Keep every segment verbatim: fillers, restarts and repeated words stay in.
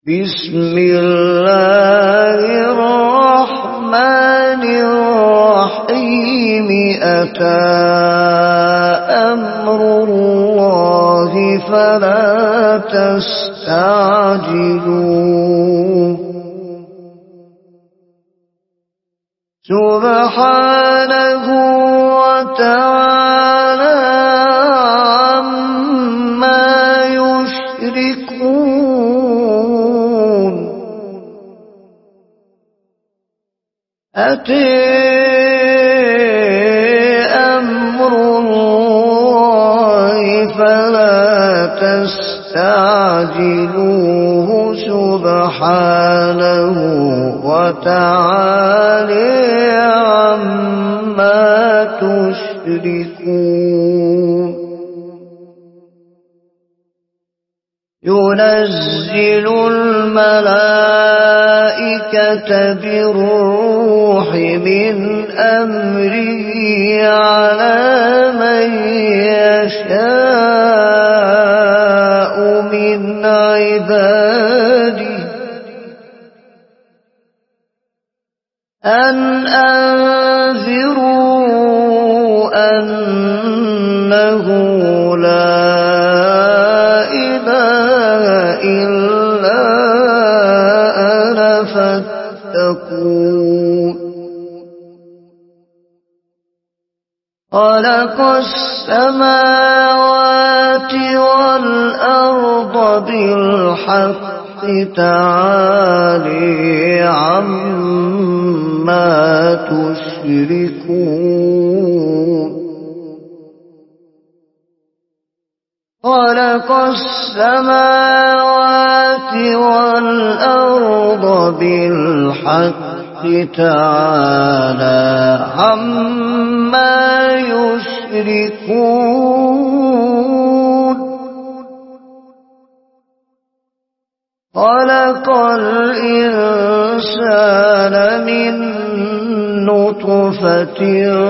بسم الله الرحمن الرحيم أتى أمر الله فلا تستعجلوه سبحانه وتعالى عما يشركون أتى أمر الله فلا تستعجلوه سبحانه وتعالى عما تشركون ينزل الملائكة بالروح من أمره على من يشاء من عباده أن أنذروا أنه لا إله إلا أنا فاتقون خلق السماوات والأرض بالحق تعالى عما تشركون خلق السماوات والأرض بالحق تعالى عما يشركون خلق الإنسان من نطفة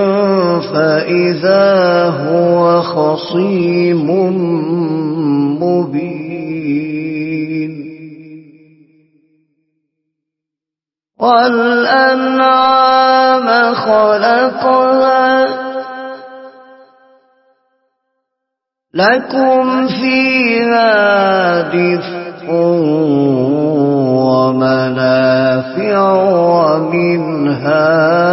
فإذا هو خصيم مبين والأنعام خلقها لكم فيها دفء ومنافع ومنها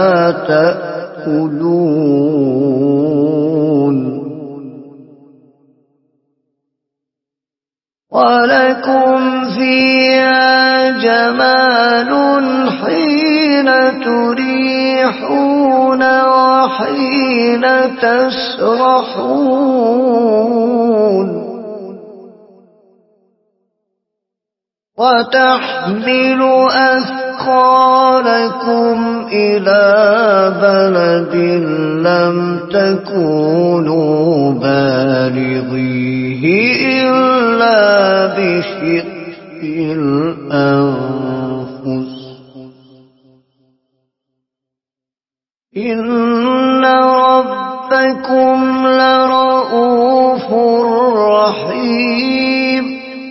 تأكلون ولكم فيها جمال حين تريحون وحين تسرحون وتحمل أثقالكم إلى بلد لم تكونوا بالغيه إلا بشق الأنفس إن ربكم لرؤوف رحيم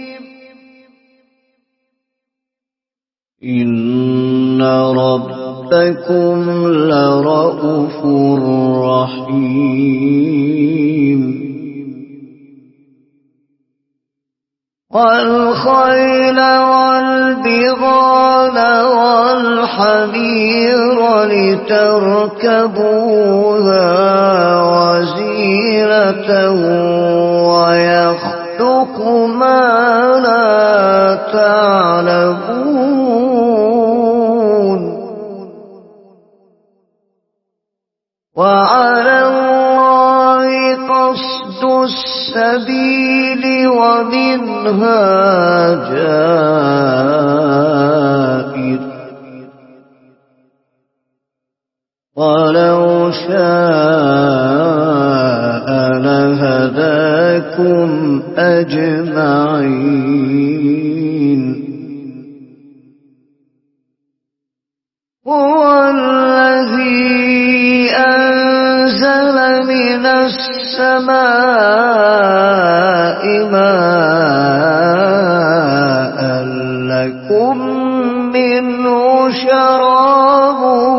إن ربكم لرؤوف رحيم والخيل والبغال والحمير لتركبوها وزينة ويخلق ما لا تعلمون وعلى الله قصد السبيل ومنها جائر ولو شاء لهداكم أجمعين هو الذي أنزل من السماء ماء لكم منه شراب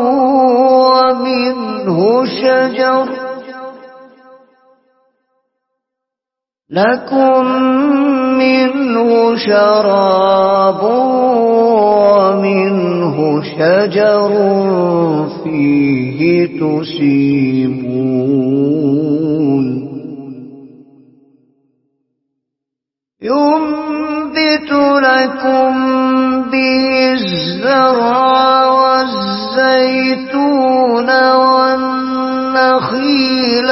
ومنه شجر لكم منه شراب ومنه شجر فيه تسيمون ينبت لكم به الزرع والزيتون والنخيل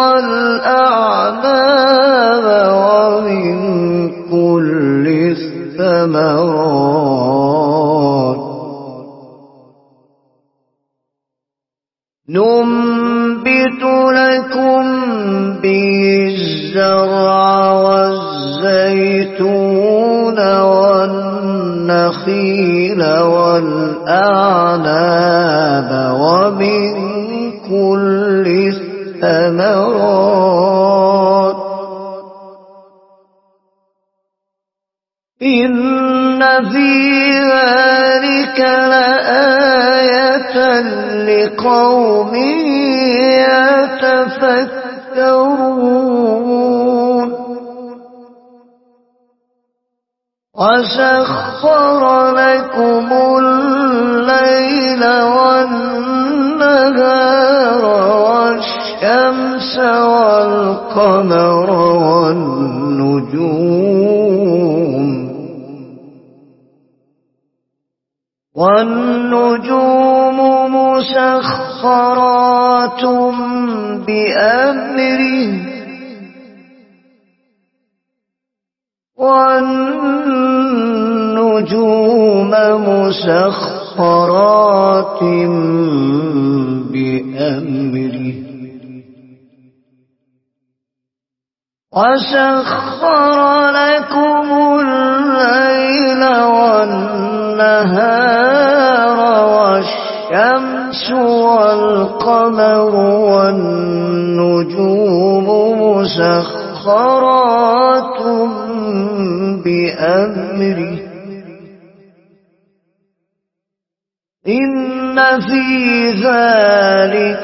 والأعناب ومن كل الثمرات ننبت لكم به الزرع والزيتون والنخيل والأعناب ومن كل الثمرات إن في ذلك لآية لقوم يتفكرون وسخر لكم الليل والنهار والشمس والقمر والنجوم والنجوم مسخرات بأمره والنجوم مسخرات بأمره وسخر لكم الليل والنهار والشمس والقمر والنجوم مسخرات بأمره إن في ذلك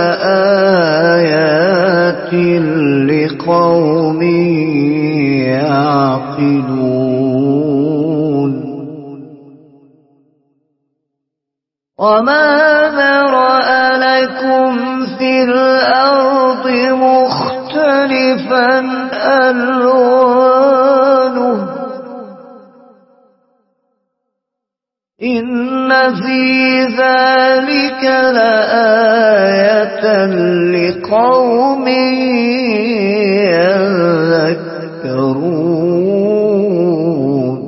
لآيات لقوم يعقلون وما ذرأ لكم في الأرض مختلفا ألوانه إن في ذلك لآية لقوم يذكرون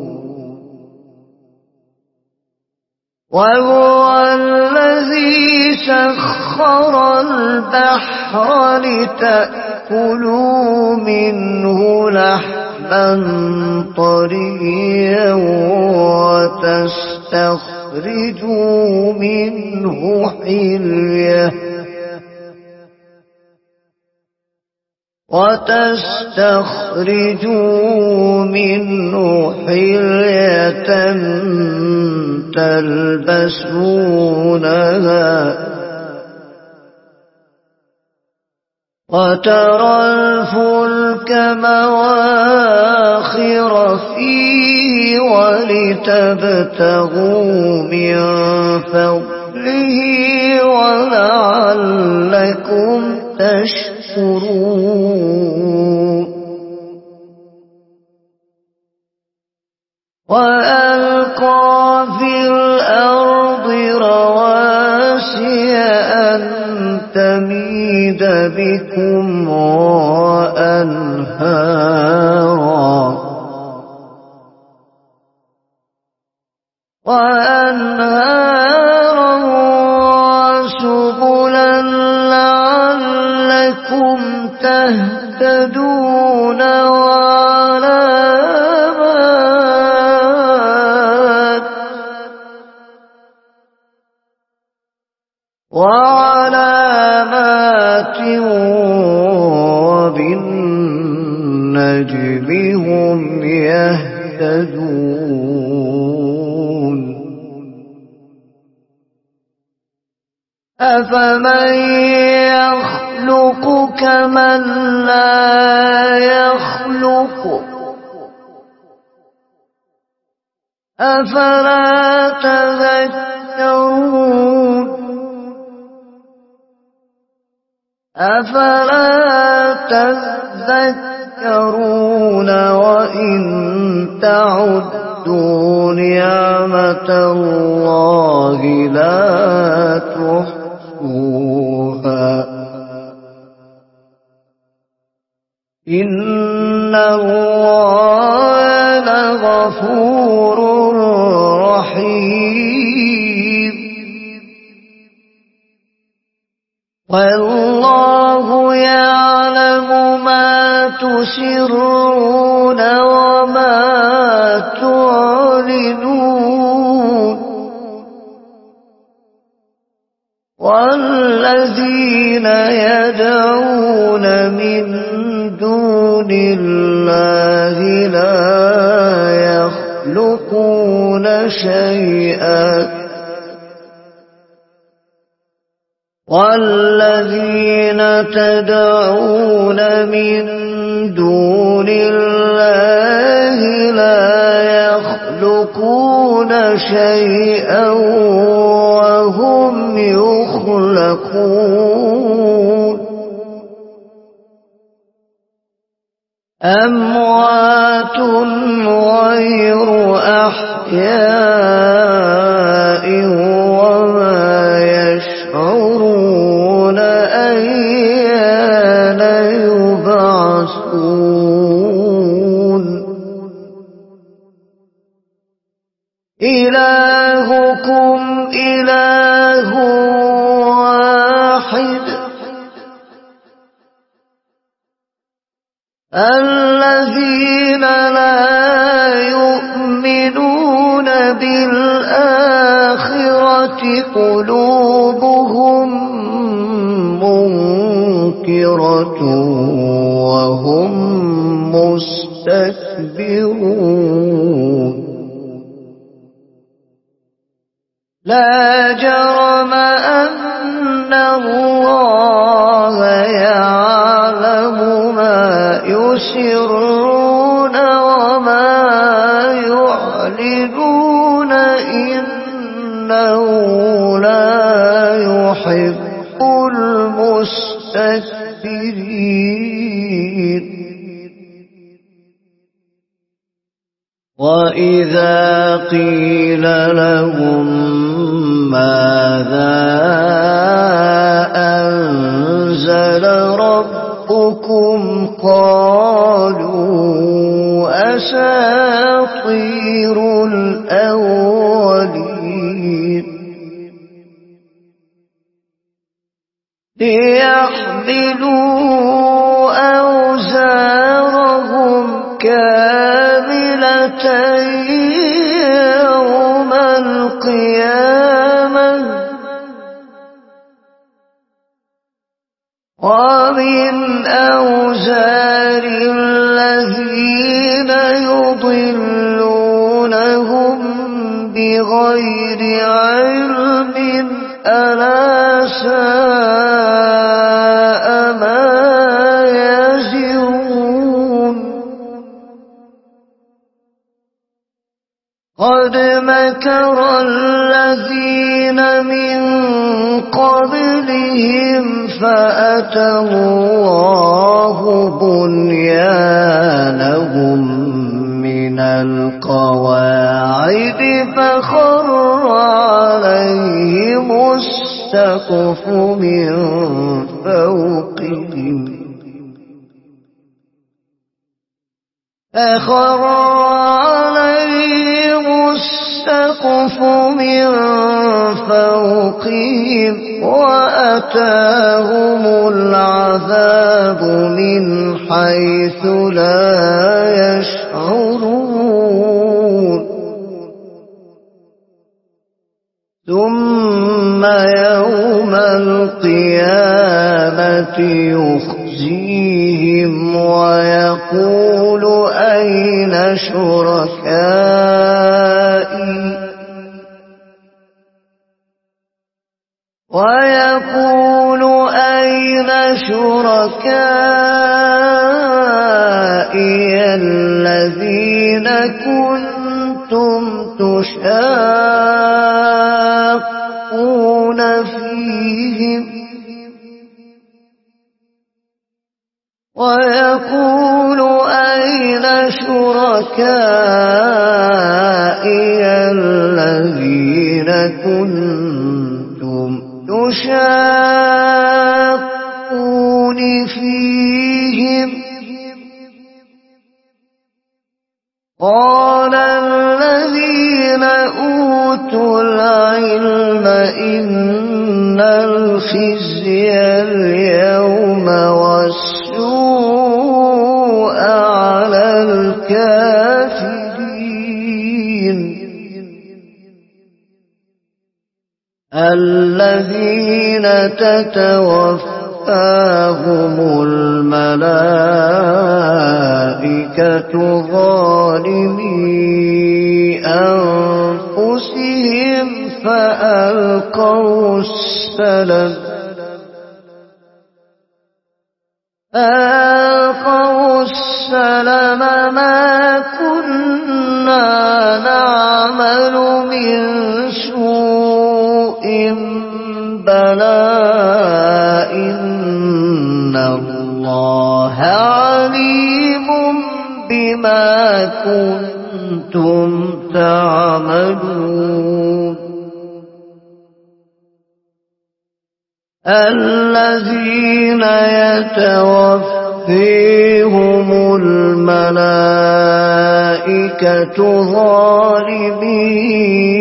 وهو الذي سخر البحر لتأكلوا منه لحما طريا وتستخرجوا منه حلية وتستخرجوا منه حلية تلبسونها وترى الفلك مواخر فيه ولتبتغوا من فضله ولعلكم تشكرون وألقى في الأرض رواسي أن تميد بكم وأنهارا وأنهارا وسبلا لعلكم تهتدون وعلامات وعلامات وبالنجم هم يهتدون أفمن يخلق كمن لا يخلق أفلا تذكرون أفلا تذكرون وإن تعدوا نعمة الله لا تحصوها إن الله لغفور رحيم والله يعلم ما تسرون وما تعلنون والذين يدعون من دون الله لا يخلقون شيئا والذين تدعون من دون الله لا يخلقون شيئا وهم يخلقون أموات غير أحياء وما يشعرون أيان يبعثون إلهكم إله واحد الذين لا يؤمنون بالآخرة قلوبهم منكرة وهم مستكبرون لا جرم أن الله يعلم ما يسرون وما يعلنون إنه لا يحب المستكبرين وإذا قيل لهم ماذا أنزل ربكم قالوا أساطير الأولين ليحملوا أوزارهم كاملة يوم القيامة ومن أوزار الذين يضلونهم بغير علم ألا ساء ما يزرون قد مكر الذين من قبلهم فأتى الله بنيانهم من القواعد فخر عليهم السقف من فوقهم فخر عليهم السقف من فوقهم وأتاهم العذاب من حيث لا يشعرون ثم يوم القيامة يخزيهم ويقول أين شركائي ويقول أين شركائي الذين كنتم تشاقون فيهم ويقول أين شركائي الذين كنتم تشاقون فيهم قال الذين أوتوا العلم إن الخزي اليوم والسوء على الكافرين الذين تتوفاهم الملائكة ظالمي أنفسهم فألقوا السلم فألقوا السلم ما كنا نعمل من سوء بلى إن الله عليم بما كنتم تعملون الذين يتوفيهم الملائكة ظالمي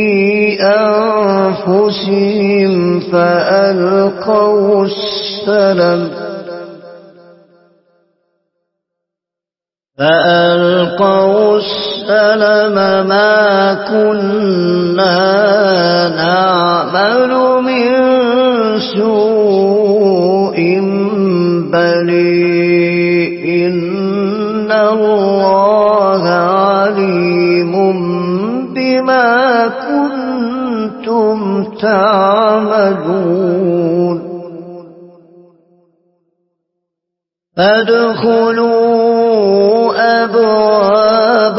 أنفسهم فألقوا السلم فألقوا السلم ما كنا نعمل من سوء بل إن الله عليم بما كنتم تعملون فادخلوا أبواب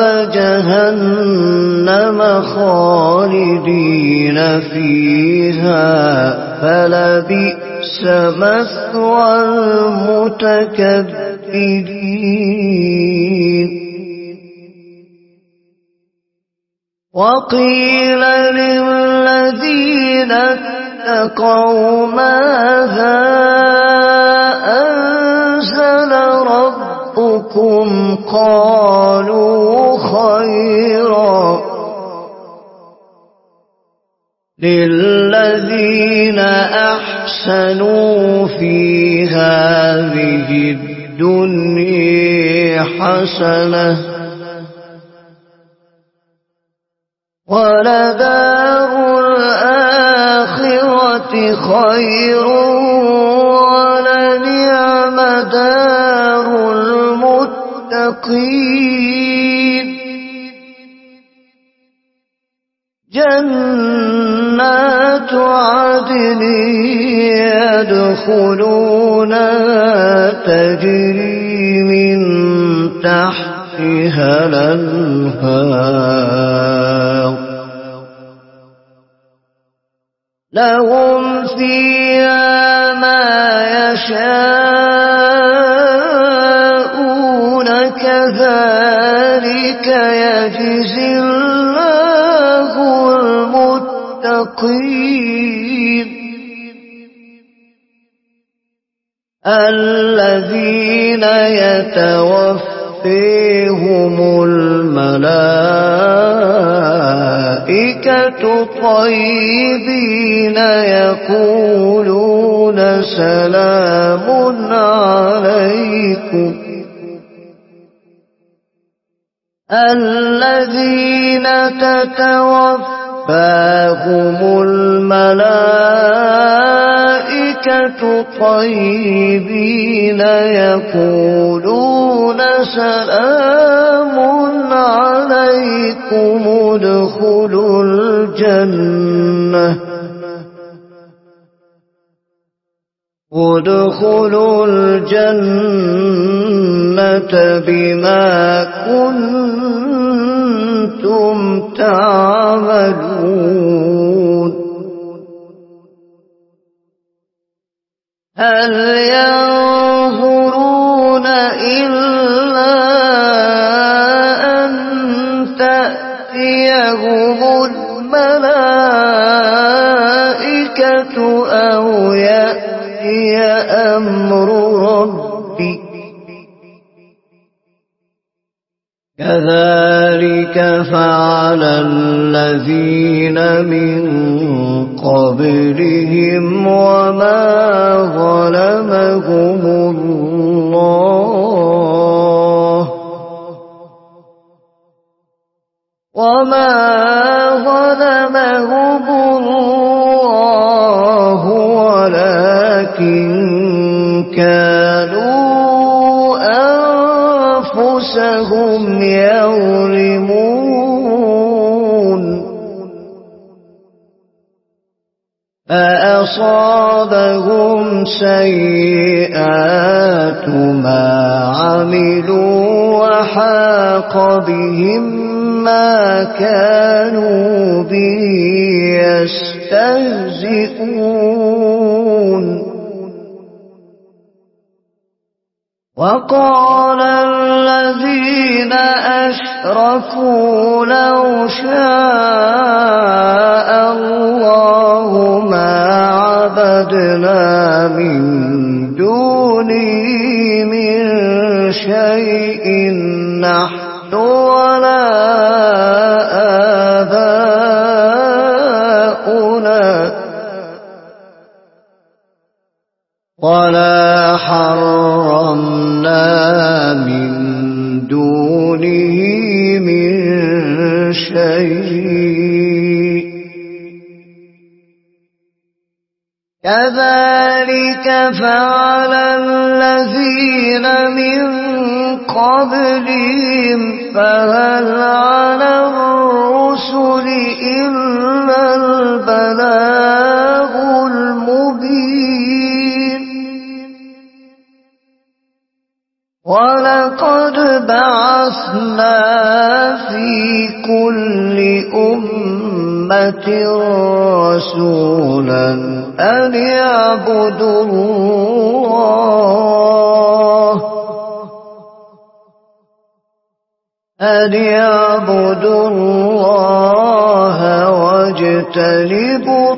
جهنم خالدين فيها فلبئس مثوى المتكبرين وقيل للذين اتقوا ماذا أنزل ربكم قالوا خيرا للذين أحسنوا في هذه الدنيا حسنة ولدار الآخرة خير ولنعم دار المتقين جنات عدن يدخلونها تجري من تحتها الأنهار لهم فيها ما يشاءون كذلك يجزي الله المتقين الذين يتوفيهم الملائكة طيبين يقولون سلام عليكم الذين تتوفاهم الملائكة طيبين يقولون سلام عليكم ادخلوا الجنة ادخلوا الجنة بما كنتم تعملون هل ينظرون إلا أن تأتيهم الملائكة أو يأتي أمر ربك كذلك فعل الذين من قبلهم وما ظلمهم الله وما ظلمهم الله ولكن كانوا أنفسهم يظلمون فأصابهم سيئات ما عملوا وحاق بهم ما كانوا به يستهزئون وقال الذين أشركوا لو شاء الله ما عبدنا من دونه من شيء نحن ولا آباؤنا ولا حرمنا من دونه من شيء كذلك فعل الذين من قبلهم فهل على الرسل إلا البلاغ المبين ولقد بعثنا في كل أمة رسولا أن يعبدوا الله أن يعبدوا الله واجتنبوا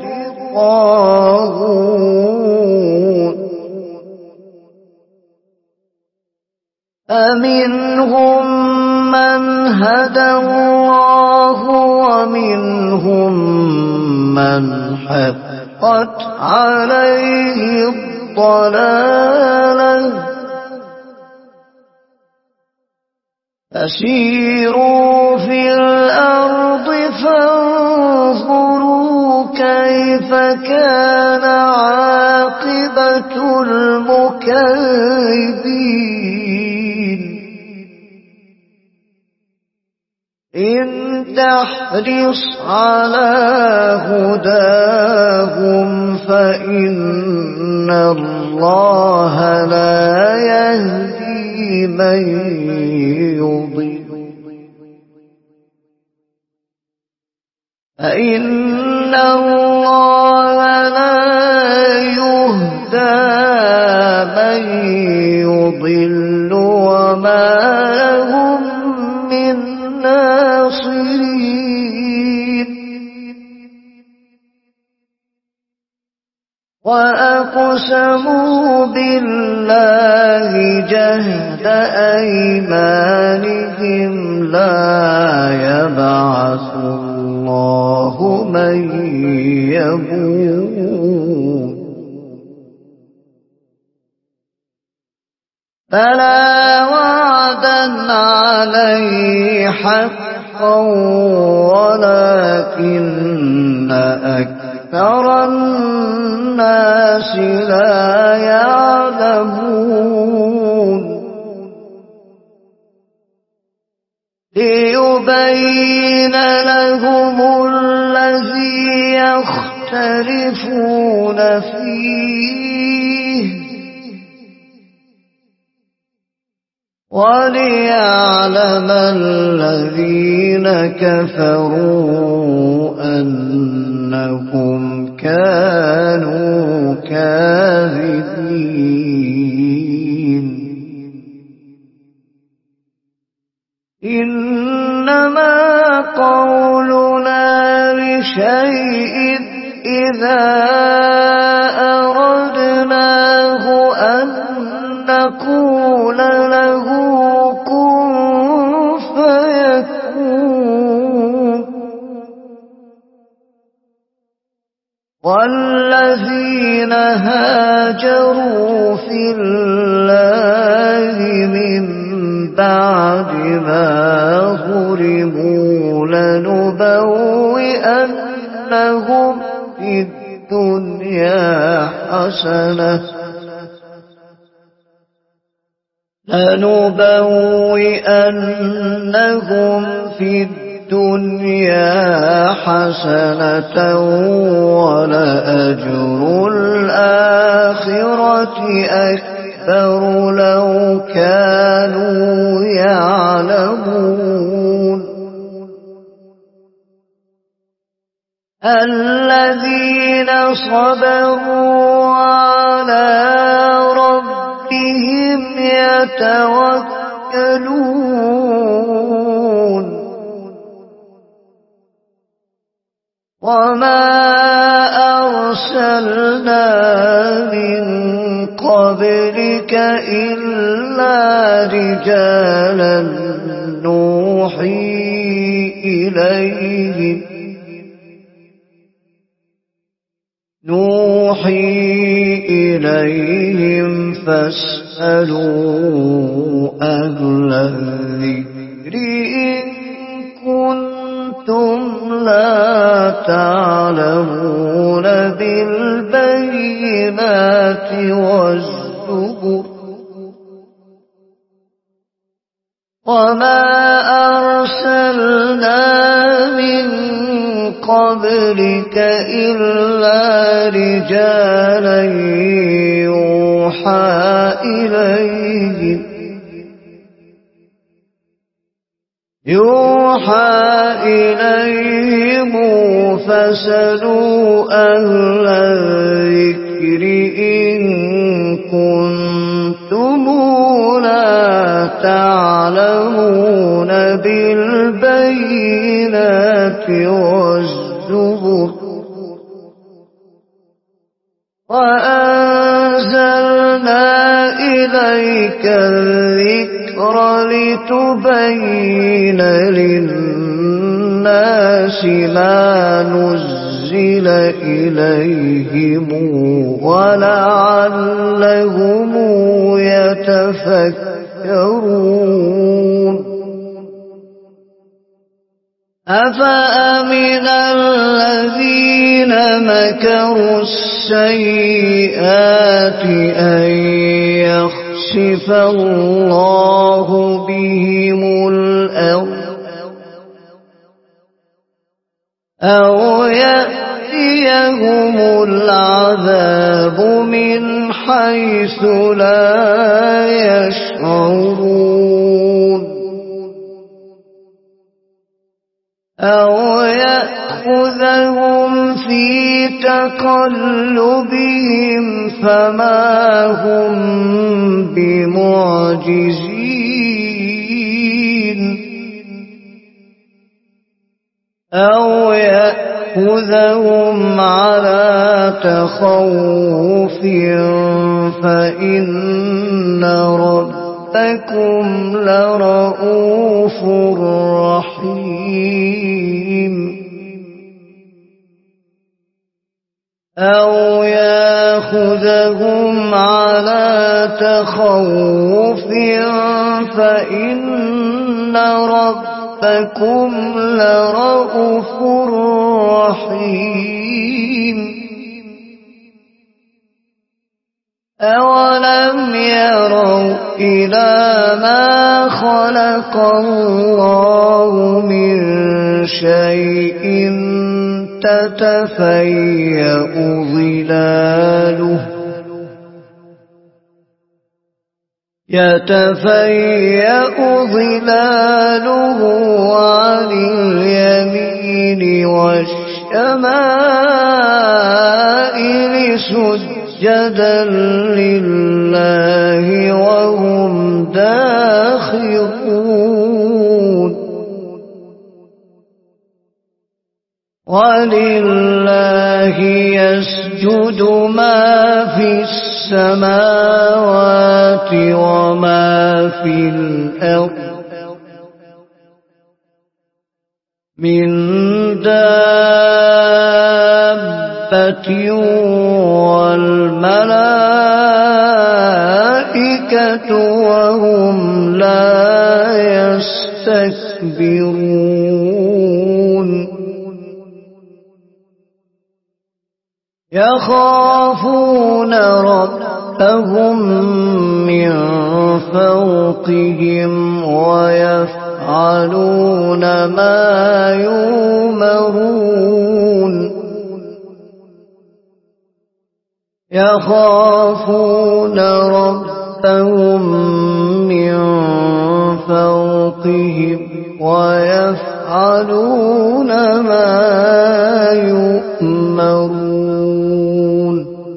الطاغوت فمنهم من هدى الله ومنهم من حقت عليه الضلالة فسيروا في الأرض فانظروا كيف كان عاقبة المكذبين إن تحرص على هداهم فإن الله لا يهدي من يضل فإن الله لا يهدى من يضل وما لهم من ناصرين وأقسموا بالله جهد أيمانهم لا يبعث الله من يموت فلا وعدا عليه حقا ولكن أكثر الناس لا يعلمون ليبين لهم الذي يختلفون فيه وليعلم الذين كفروا أنهم كانوا كاذبين. إنما قولنا لشيء إذا أردناه أن نقول له كن فيكون. والذين هاجروا في الله من بعد ما ظلموا لنبوئنهم في الدنيا حسنة لنبوئنهم في الدنيا حسنة ولأجر الآخرة أكبر لو كانوا يعلمون. الذين صبروا على ربهم يتوكلون. وما أرسلنا من قبلك إلا رجالا نوحي إليهم نوحي إليهم فاسألوا أهل الذكر إن كنتم لا تعلمون بالبينات والزبر. وما أرسلنا من قبلك إلا رجالا يوحى إليهم يوحى إليهم فاسألوا أهل الذكر إن كنتم لا تعلمون بالبينات والزبر. وأنزلنا إليك الذكر لتبين للناس ما نزل إليهم ولعلهم يتفكرون. أفأمن الذين مكروا السيئات أن يخسف الله بهم الأرض أو يأتيهم العذاب من حيث لا يشعرون أو يأخذهم في تقلبهم فما هم بمعجزين أو يأخذهم على تخوف فإن ربكم لرؤوف رحيم أو يأخذهم على تخوف فإن ربكم لرؤوف رحيم أولم يروا إلى ما خلق الله من شيء تتفيأ ظلاله يتفيأ ظلاله عن اليمين والشمائل سجدا لله وهم داخرون ولله يسجد ما في السماوات وما في الأرض من دابة والملائكة وهم لا يستكبرون يخافون ربهم من فوقهم ويفعلون ما يؤمرون يخافون ربهم من فوقهم ويفعلون ما يؤمرون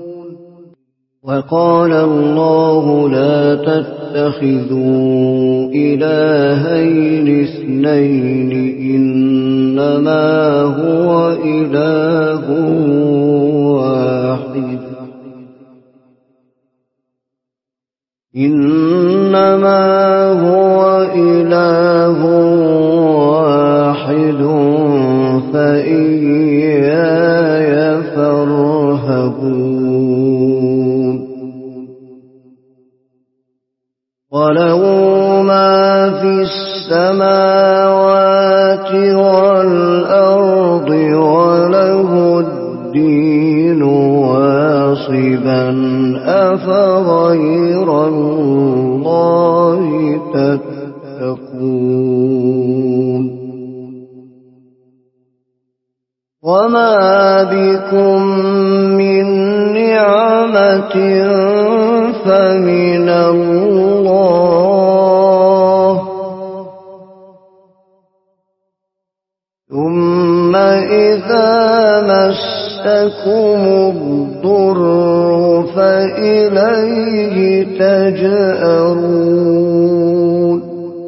وقال الله لا تتخذوا إلهين اثنين إنما هو إله واحد إنما هو إله واحد فإياي فارهبون وله ما في السماوات والأرض وله الدين واصبا أفغير الله تتقون وما بكم من نعمة فمن الله ثم إذا مسكم الضر فإليه تجأرون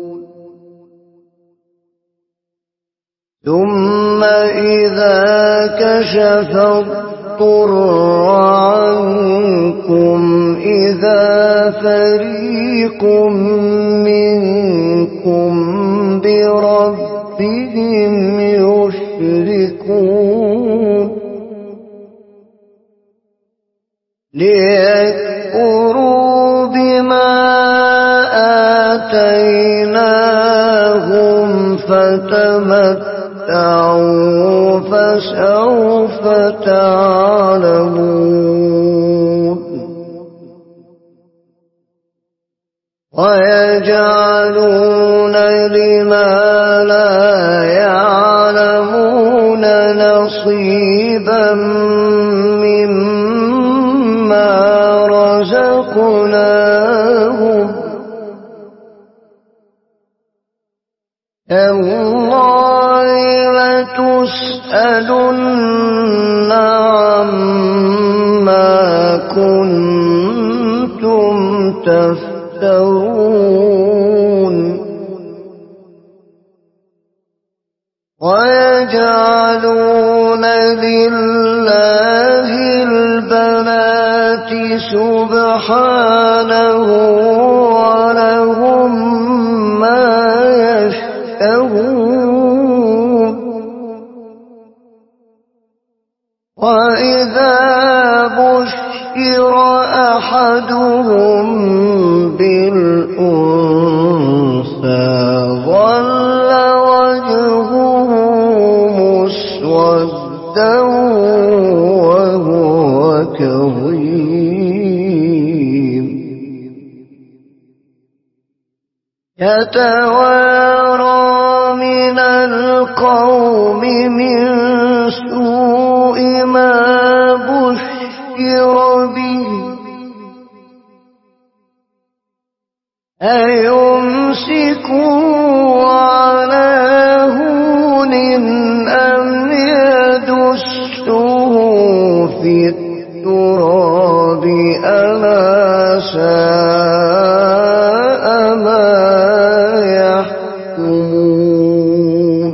ثم إذا كشف الضر عنكم إذا فريق منكم بربهم يشركون ليكفروا بما آتيناهم فتمتعوا فسوف تعلمون ويجعلون لما لا يعلمون نصيبا مما رزقناهم تالله لتسألن عما كنتم تفترون ويجعلون لله البنات سبحانه ولهم ما يشتهون وإذا بشر أحدهم بالأنثى ظل وجهه مسودا وهو كظيم يتوارى من القوم من سوء ما بشر به أيمسكوا على هون أم يدسه في التراب ألا ساء ما يحكمون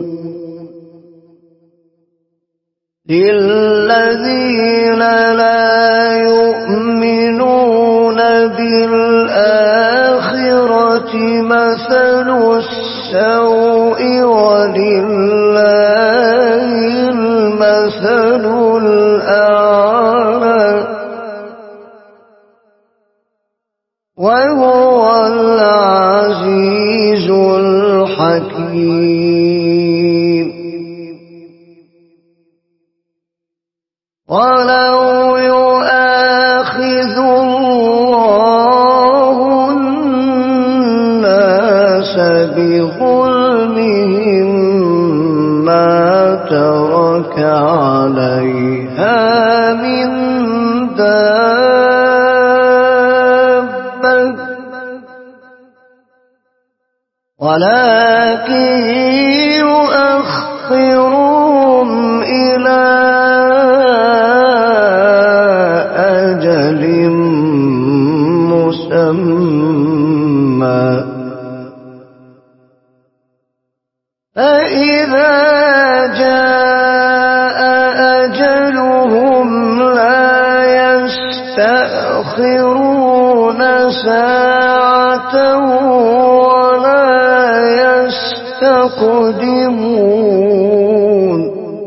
للذين لا يؤمنون بالآخرة مثل السوء ولله المثل الأعلى وهو العزيز الحكيم ولو يؤاخذ الله الناس بظلمهم ما ترك عليها من دابة ولكن يؤخرهم إلى أجل مسمى فإذا جاء أجلهم لا يستأخرون ساعة ولا يستقدمون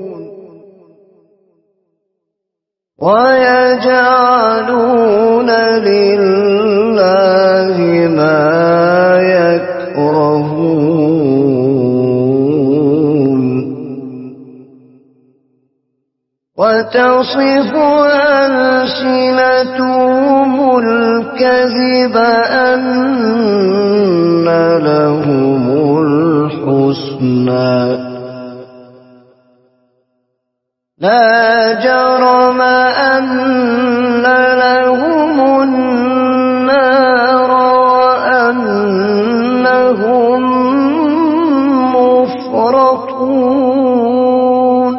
ويجعلون لله ما يكرهون وتصف ألسنتهم الكذب أن لهم الحسنى لا جرم أن لهم النار وأنهم مفرطون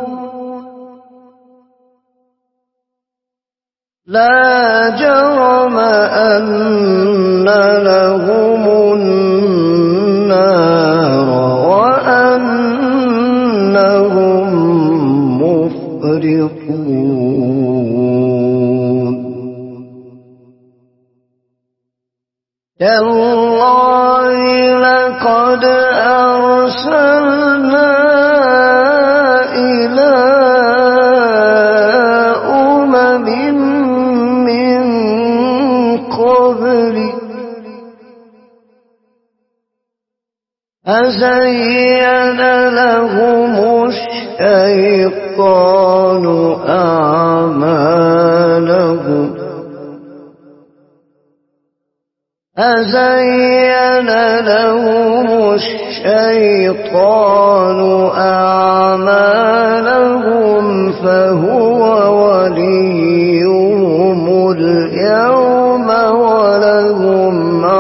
لا جرم أن لهم النار وأنهم مفرطون تالله لقد أرسلنا إلى أمم من قبلك أزين لهم الشيطان أعمالهم أزين لهم الشيطان أعمالهم فهو وليهم اليوم ولهم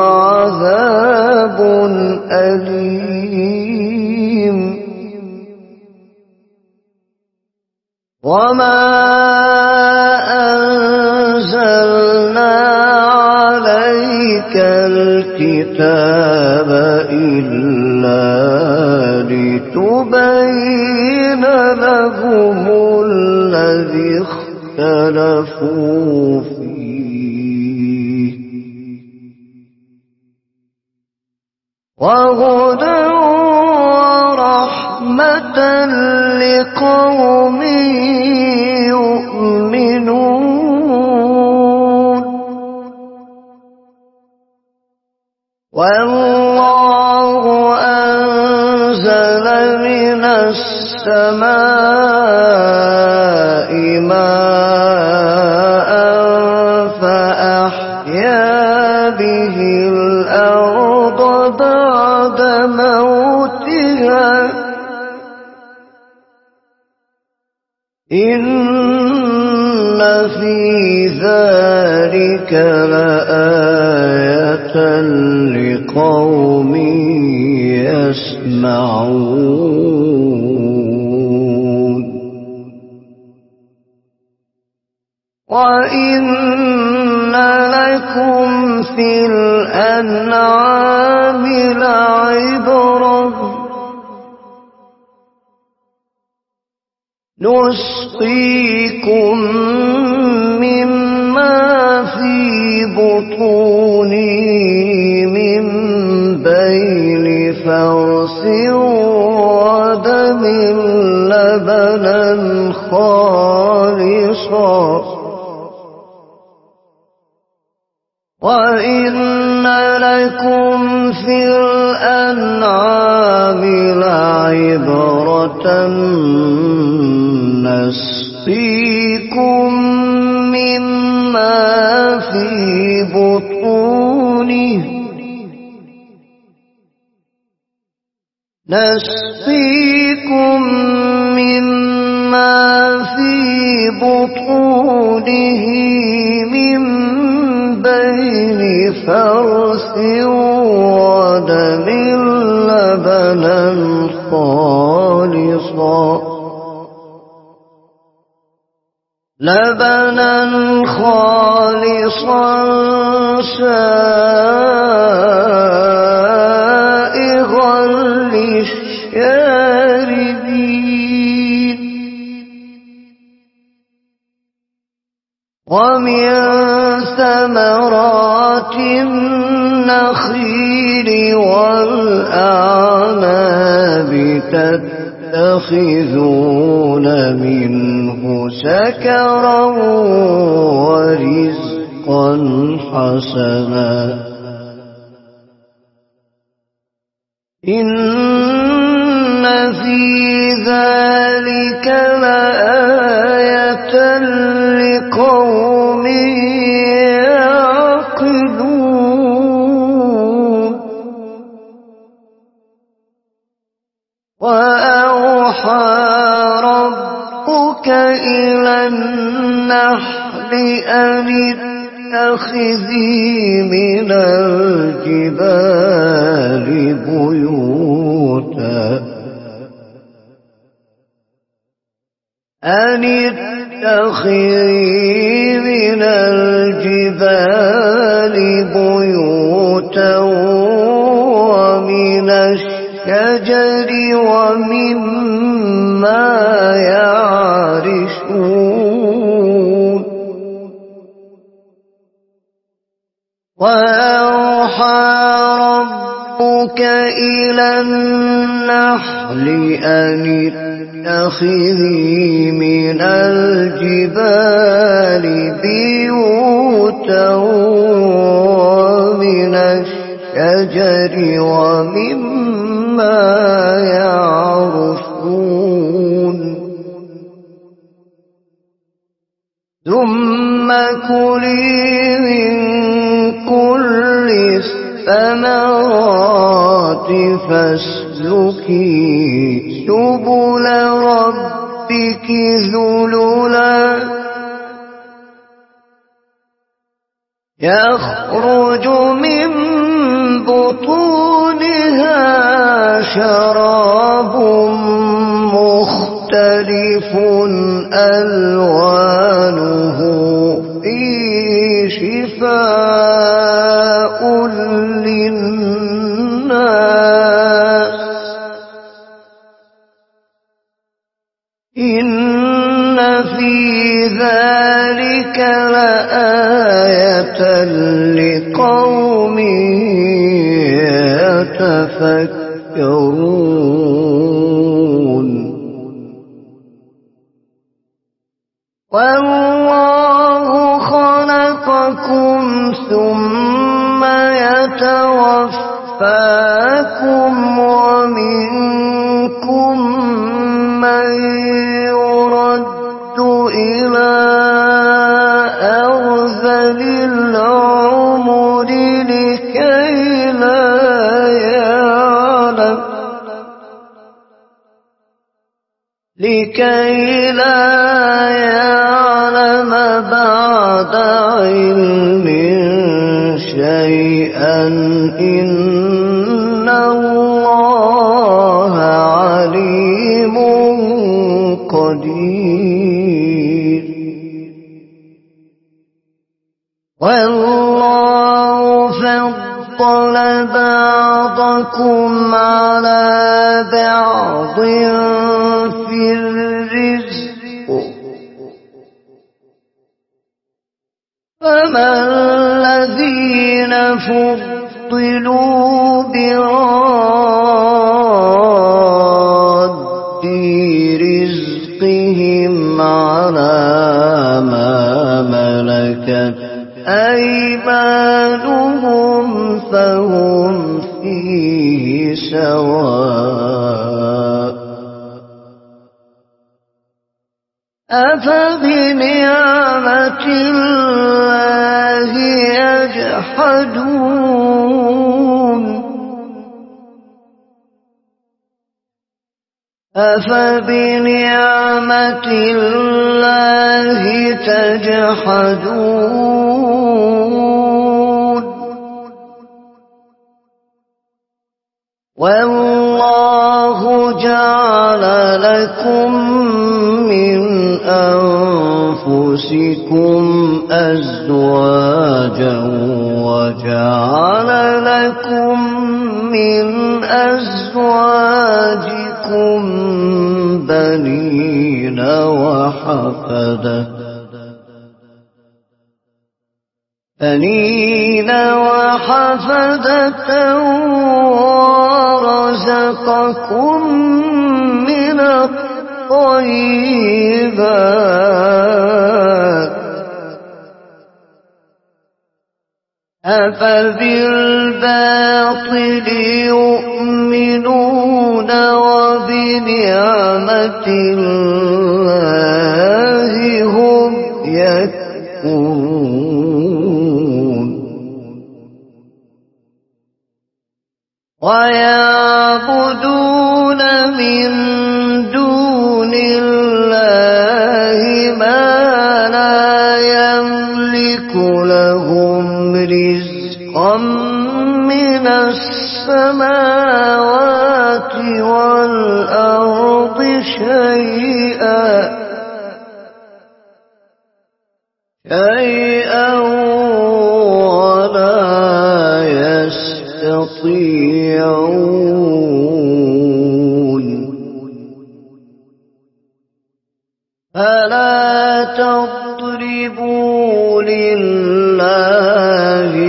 عذاب أليم وما أنزلنا عليك الكتاب إلا لتبين لهم الذي اختلفوا فيه وهدى ورحمة لقوم يؤمنون والله أنزل من السماء ماء فأحيا به الأرض بعد موتها إن في ذلك لآية لقوم لقوم يسمعون وإن لكم في الأنعام لعبرة نسقيكم مما في بطونه من بين فرث ودم لبنا خالصا وإن لكم في الأنعام لعبرة نسقيكم مما في بطونه نسقيكم مما في بطونه من بين فرث ودم لبنا خالصا لبنا خالصا سائغا للشاربين ومن ثمرات النخيل والأعناب تتخذون منه سكرا ورزقا حسنا إن في ذلك لآية لقوم يعقلون وأوحى ربك إلى النحل أن اتخذي من الجبال بيوتا أن اتخذي من الجبال بيوتا ومن الشجر ومما يعرشون وأوحى ربك إلى النحل أن اتخذي من الجبال بيوتا ومن الشجر ومما يعرشون ثم كلي من كل الثمرات فاسلكي سبل ربك ذللا يخرج من بطونها شراب مختلف ألوانه فيه شفاء للناس إن في ذلك لآية لقوم يتفكرون والله خلقكم ثم يتوفاكم ومنكم من يرد إلى أرذل العمر لكي لا يعلم لكي لا يعلم بعد علم شيئا إن والله فضل بعضكم على بعض في الرزق، فما الذين فضلوا براد رزقهم على ما ملكت أيمانهم فهم فيه سواء، أفبنعمة الله يجحدون أفبنعمة الله تجحدون والله جعل لكم من أنفسكم أزواجا وجعل لكم من أزواجكم بنين وحفدة بنين وحفدة ورزقكم من الطيبات، أفبالباطل يؤمنون وبنعمة الله هم يكفرون، ويعبدون من دون الله ما لا يملك لهم رزقا من السماوات والأرض شيئا شيئا ولا يستطيعون، فلا تضربوا لله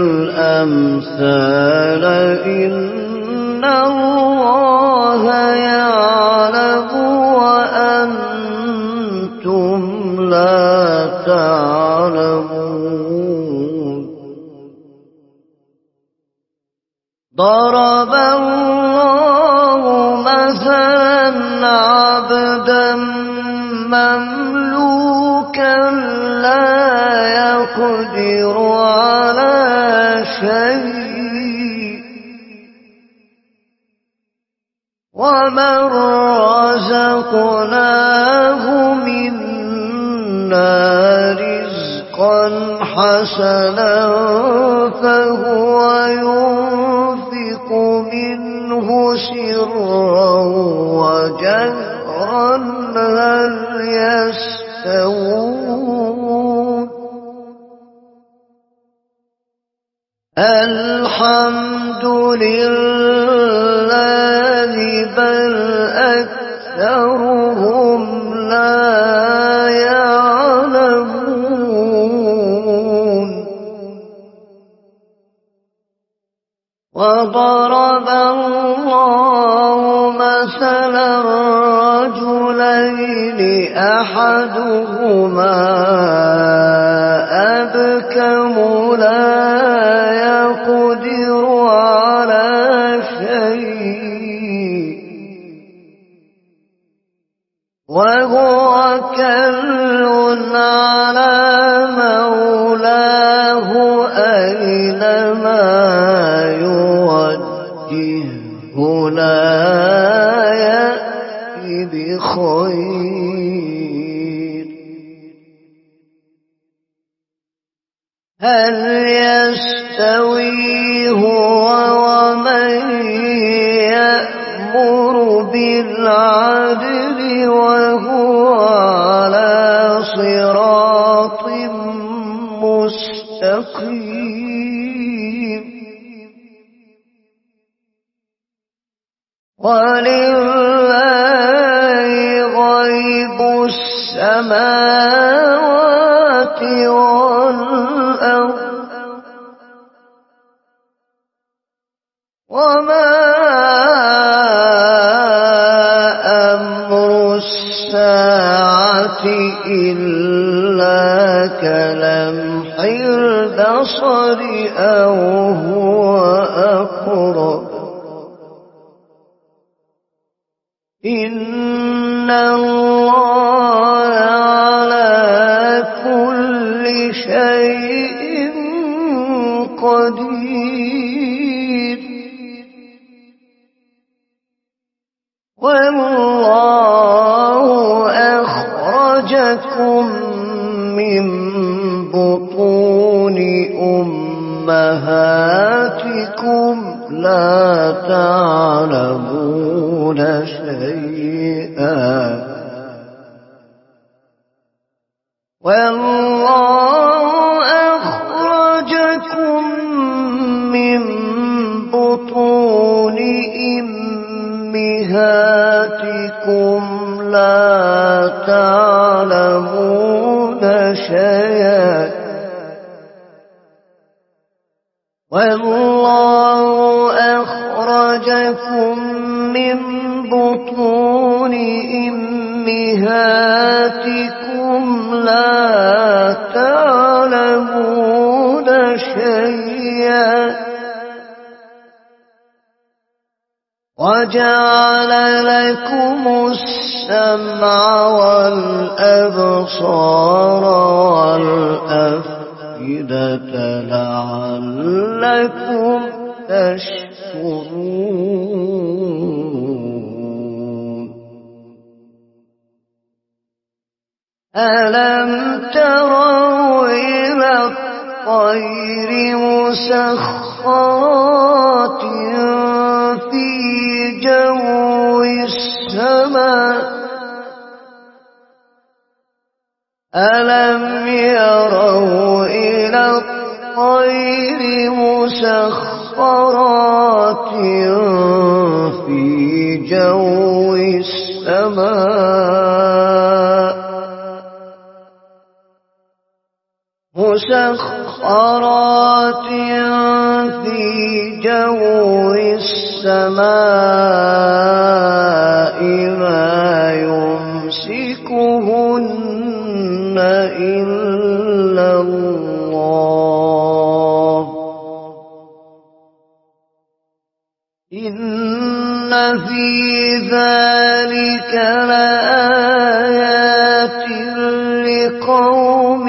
الأمثال إن الله يعلم وأنتم لا تعلمون. ضرب الله مثلا عبدا مملوكا لا يقدر على شيء، ومن رزقناه منا رزقا حسنا فهو ينفق منه سرا وجهرا هل يستوون؟ الحمد لله بل أكثرهم لا يعلمون. وضرب الله مثلا رجلين أحدهما أبكم لا يقدر على شيء وهو كل على مولاه أينما يوجهه لا يأتي بخير. هل يستوي هو ومن يأمر بالعدل وهو على صراط مستقيم؟ مستقيم ولله غيب السماوات والأرض وما أمر الساعة إلا كلمح البصر أو هو أقرب إن الله على كل شيء قدير والله أخرجكم من بطون أمهاتكم لا تعلمون شيئا والله أخرجكم من بطون أمهاتكم لا تعلمون شيئا والله أخرجكم من بطون أمهاتكم لا تعلمون شيئا وجعل لكم السمع والأبصار والأفئدة لعلكم تشكرون ألم تروا إلى الطير مسخرات في جو السماء ألم يروا إلى الطير مسخرات في جو السماء مسخرات في جو السماء ما يمسكهن إلا الله إن في ذلك لآيات لقوم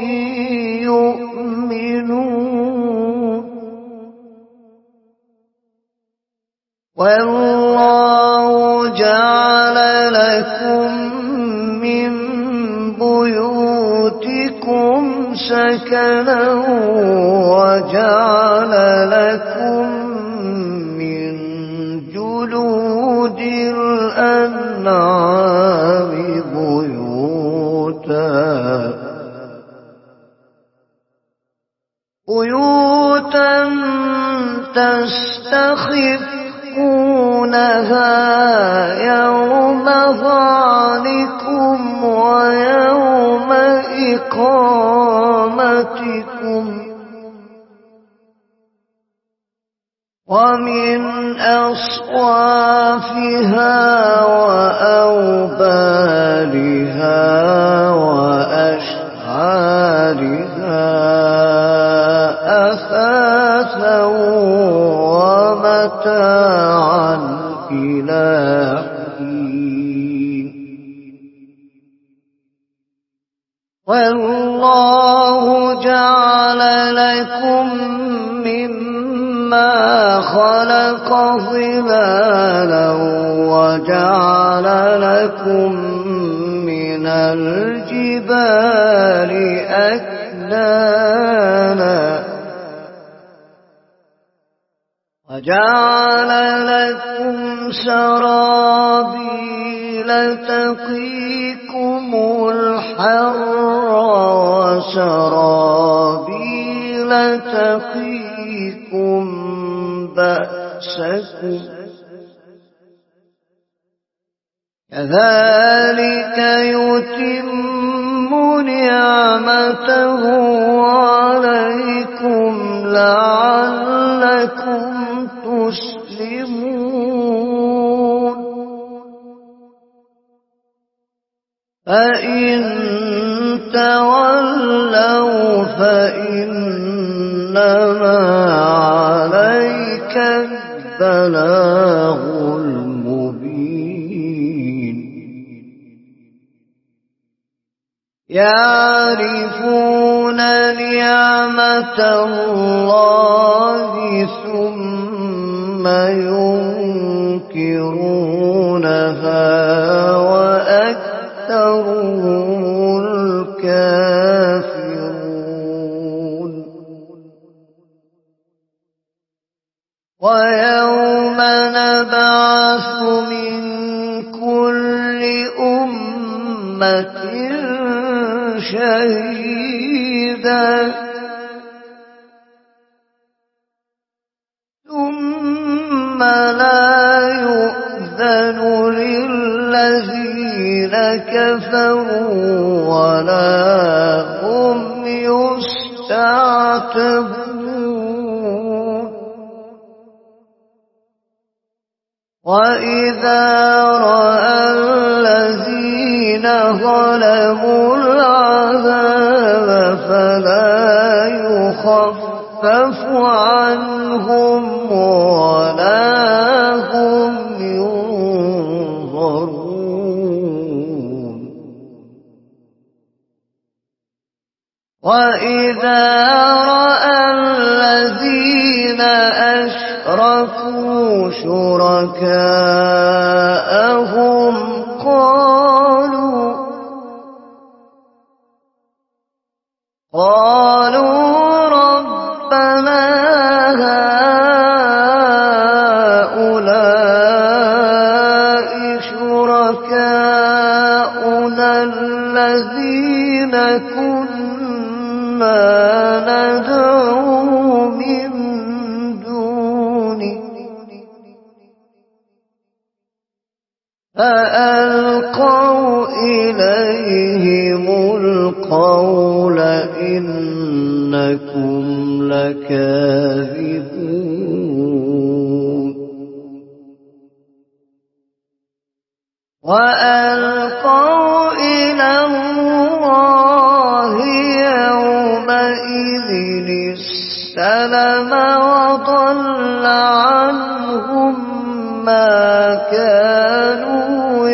يؤمنون والله جعل لكم من بيوتكم سكنا وجعل لكم من جلود الأنعام بيوتا بيوتا تستخفونها يوم ظعنكم ويوم إقامتكم ومن أصوافها وأوبارها وأشعارها أثاثا ومتاعا إلى حين والله جعل لكم مما خلق ظلالا وجعل لكم من الجبال أكنانا وجعل لكم سرابيل تقيكم الحر وسرابيل لتقيكم بأسكم كذلك يتم نعمته عليكم لعلكم تسلمون فإن تولوا فإنما عليك البلاغ المبين يعرفون نعمة الله ثم ينكرونها وأكثرهم الكافرون ويوم نبعث من كل أمة شهيدا ثم لا يؤذن للذين كفروا ولا هم يستعتبون وإذا رأى الذين ظلموا العذاب فلا يخفف عنهم ولا هم ينظرون وإذا رأى الذين أشركوا شركاءهم قالوا قالوا ربنا هؤلاء شركاؤنا الذين كنا ندعو من دونك فألقوا إليهم القول إنكم لكاذبون وألقوا إلى الله يومئذ السلم وضل عنهم ما كانوا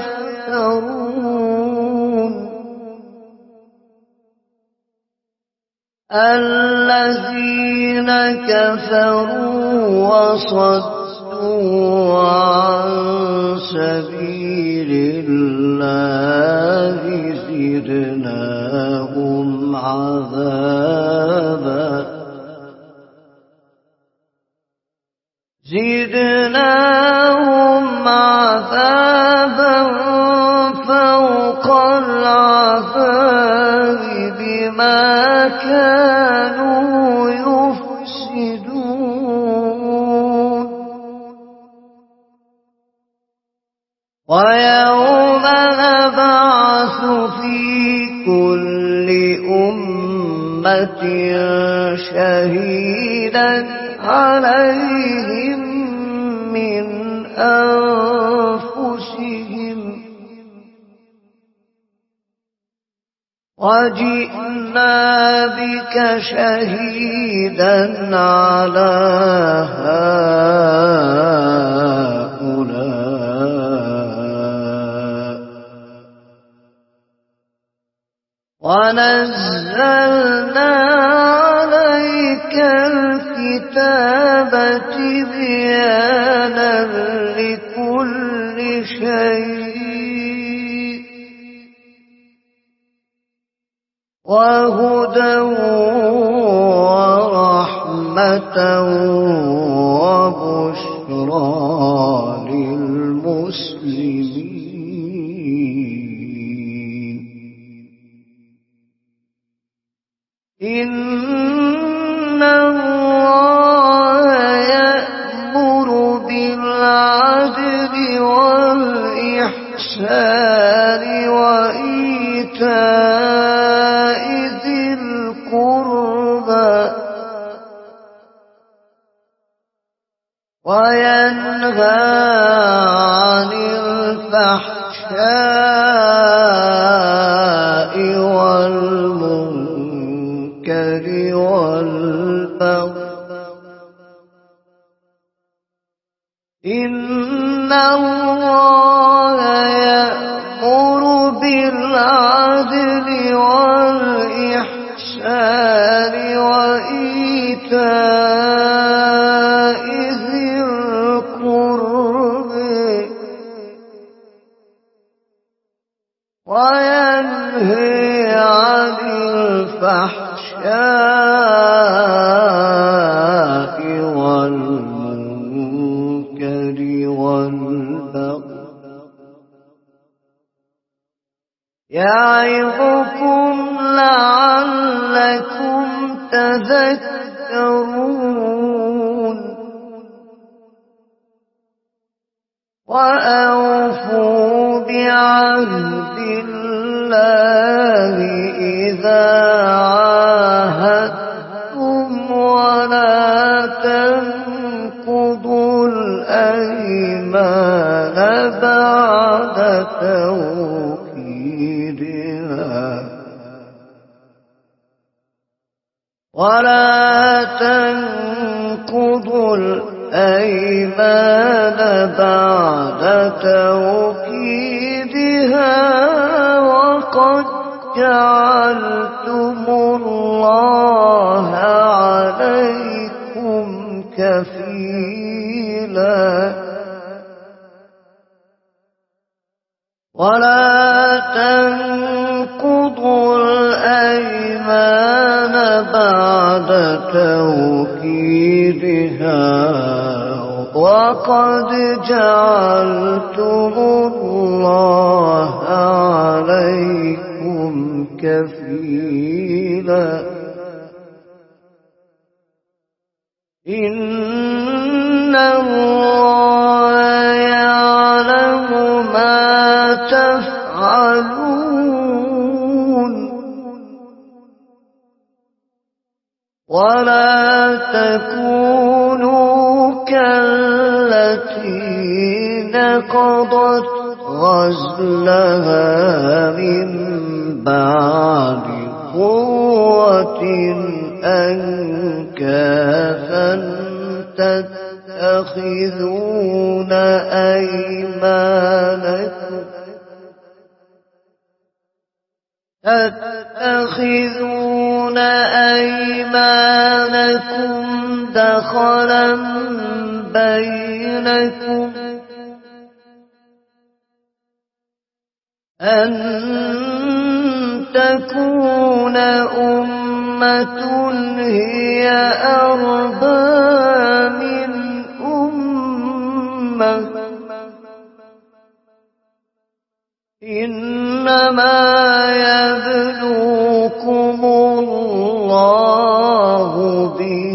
يفترون الذين كفروا وصدوا عن سبيل الله زدناهم عذابا زدناهم عذابا فوق العذاب بما كانوا يفسدون ويوم نبعث في كل أمة شهيدا عليهم من أنفسهم وجئنا بك شهيدا على هؤلاء ونزلنا عليك الكتاب تبيانا لكل شيء وهدى ورحمة وبشرى للمسلمين إن الله يأمر بالعدل والإحسان وإيتاء ذي القربى وينهى عن الفحشاء والمنكر والبغي إن الله يأمر بالعدل والإحسان وإيتاء ذي القربى وينهى عن الفحشاء والمنكر والبغي يعظكم لعلكم تذكرون وأوفوا بعهد الله إذا عاهدتم ولا تنقضوا الأيمان بعد توكيدها ولا تنقضوا الأيمان بعد توكيدها وقد جعلتم الله عليكم كفيلا ولا تنقضوا الأيمان بعد توكيدها وقد جعلتم الله عليكم كفيلا إن الله يعلم ما تفعلون ولا تكونوا كالتي نقضت غزلها من بعد قوة أنكاثا تتخذون أيمانكم تتخذون أيمانكم دخلا بينكم أن تكون أمة هي أربى من أمة إنما يبلوكم الله به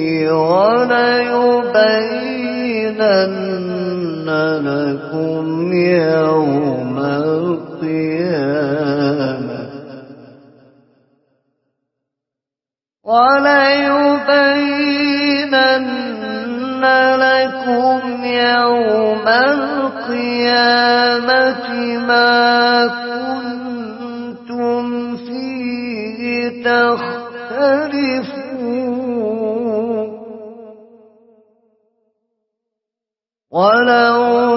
وليبينن لكم يوم القيامة وليبينن لكم يوم القيامة ما كنتم فيه تختلفون ولو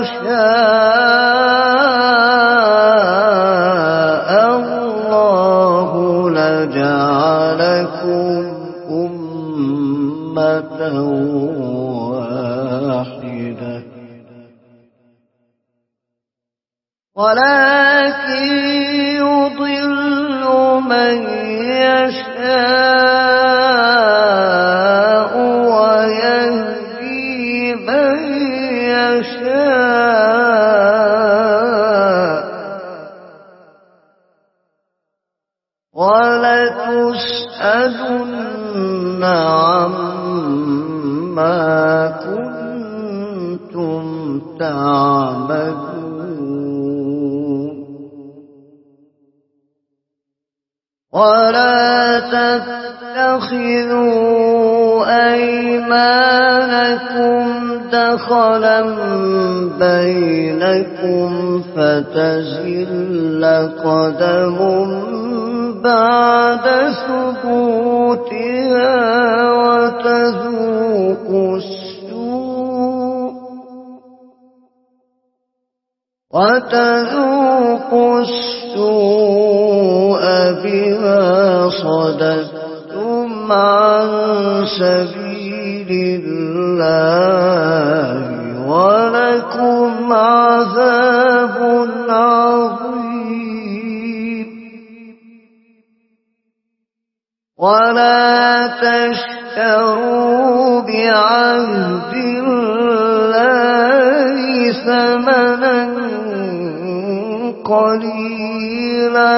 شاء الله لجعلكم أمة واحدة ولكن يضل من يشاء ويهدي من يشاء ولتسألن عما كنتم تعملون ولا تتخذوا أيمانكم دخلا بينكم فتزل قدم بعد ثبوتها وتذوقوا السوء وتذوقوا السوء بما صددتم عن سبيل الله ولكم عذاب عظيم ولا تشتروا بعهد الله ثمنا قليلا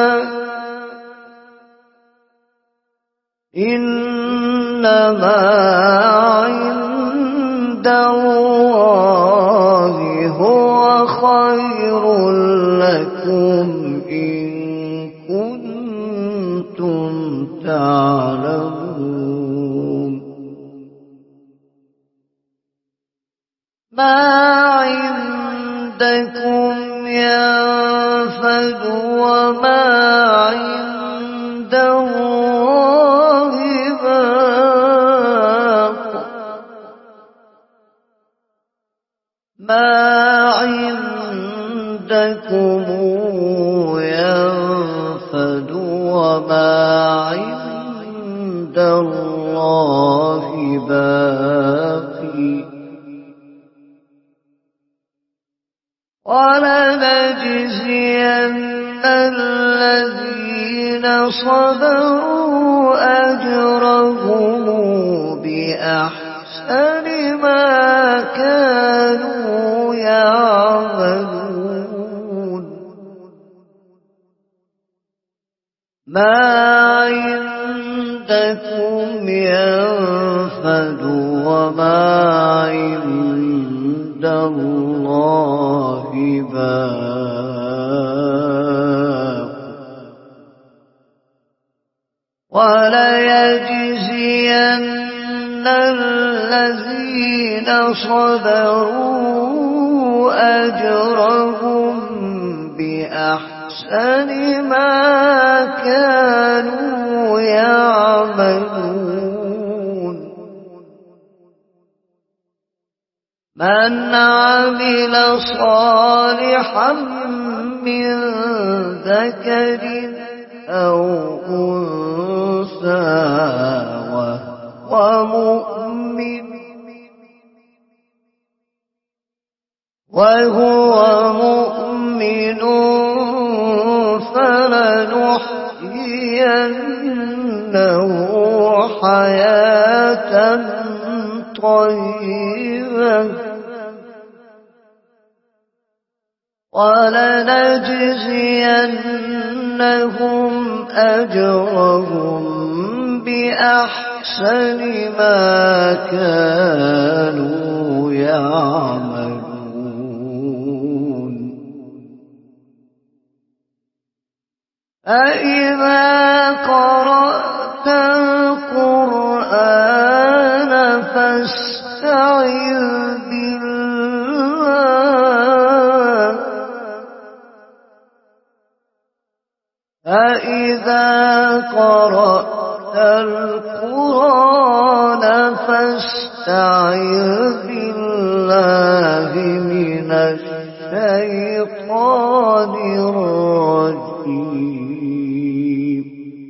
إنما عند الله هو خير لكم إن كنتم تعلمون ما عندكم ينفد وما عند الله باق ما عندكم ينفد وما عند الله باقي ولنجزين الذين صبروا أجرهم بأحسن ما كانوا يعملون ما عندكم ينفد وما عند الله باق وليجزين الذين صبروا أجرهم بأحسن ما كانوا يعملون من عمل صالحا من ذكر أو أنثى وهو مؤمن وهو مؤمن فلنحيينه حياة طيبة ولنجزينهم أجرهم بأحسن ما كانوا يعملون أإذا قرأت القرآن فاستعذ بالله أإذا قرأت القرآن فاستعذ بالله من الشيطان الرجيم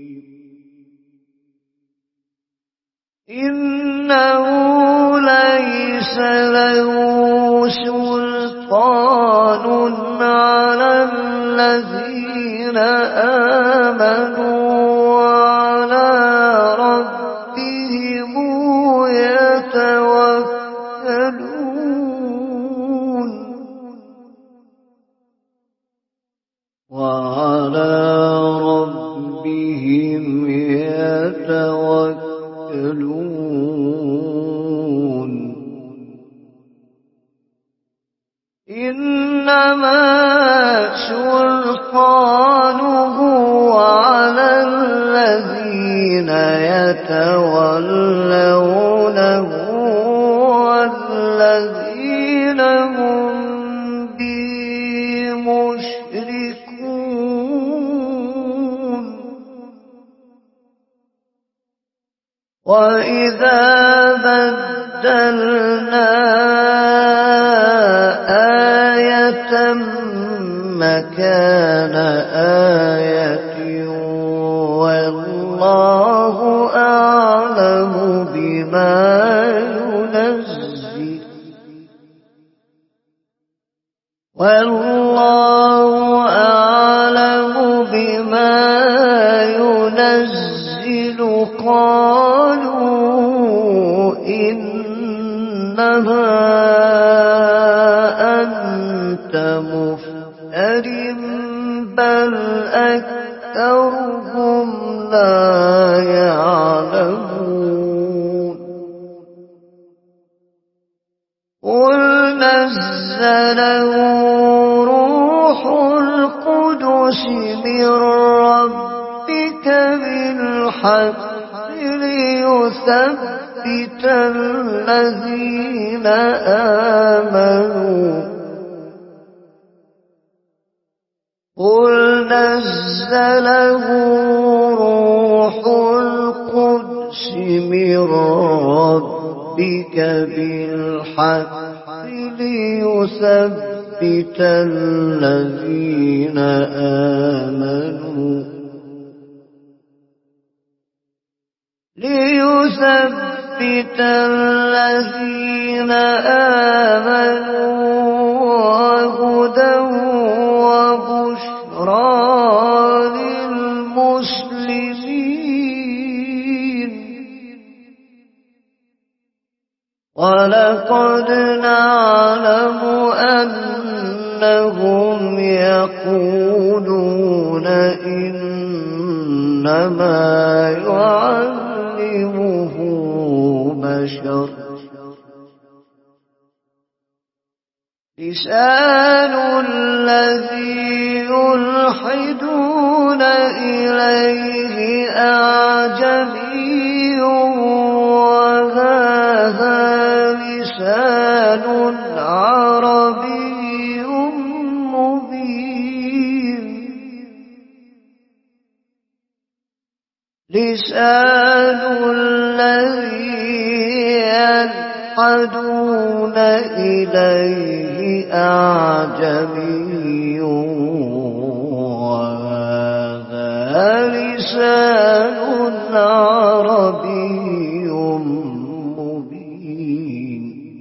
إنه ليس له سلطان على الذين آمنوا وعلى ربهم يتوكلون وعلى ربهم يتوكلون الذين يتولونه والذين هم به مشركون وإذا بدلنا آية مكان آية والله أعلم بما ينزل والله أعلم بما ينزل قالوا إنما أنت مفتر بل أكثرهم لا يعلمون قل نزله روح القدس من ربك بالحق ليثبت الذين آمنوا قل نزله روح القدس من ربك بالحق ليثبت الذين آمنوا ليثبت الذين آمنوا وهدى وبشرى للمسلمين ولقد نعلم أنهم يقولون إنما يعلمه بشر لسان الذي يلحدون إليه أعجمي وهذا لسان عربي مبين لسان الذي يلحدون إليه أعجمي وهذا لسان عربي مبين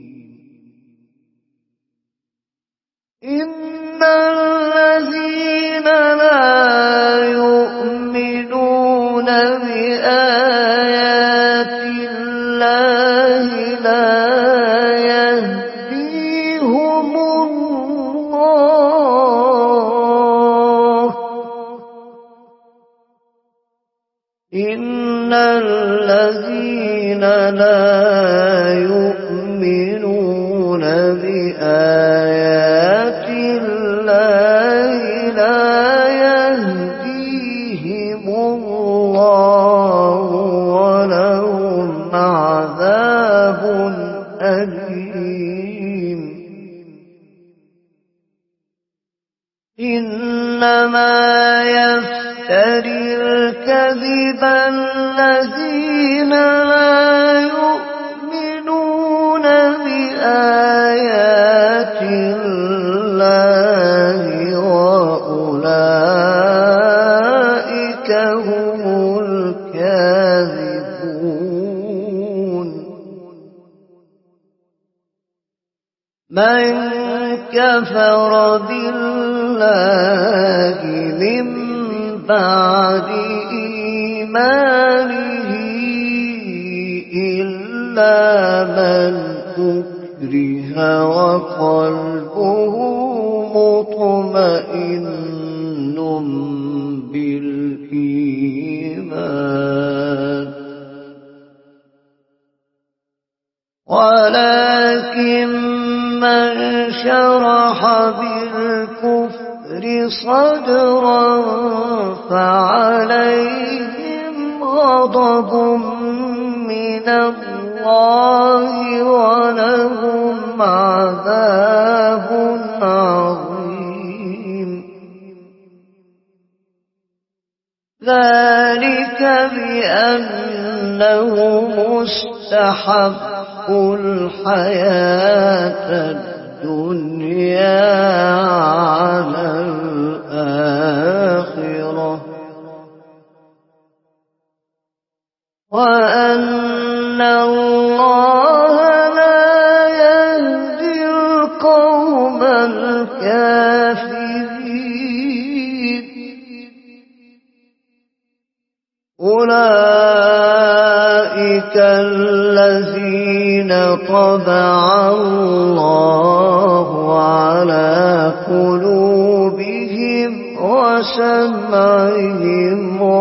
إن الذين لا يؤمنون بآيات الله لا يهديهم الله إن الذين لا يؤمنون بآيات الله لا يهديهم الله ولهم عذاب أليم إنما يفتري الكذب الذين لا يؤمنون بآيات الله وأولئك هم الكاذبون من كفر بالله من بعد إيمانه إلا من أكره وقلبه مطمئن بالإيمان ولكن من شرح بالكفر صدرا فعليهم غضب من الله ولهم عذاب عظيم. ذلك بأنهم استحبوا الحياة الدنيا على الآخرة وأن الله لا يهدي القوم الكافرين. أولئك الذين طبع الله على قلوبهم وسمعهم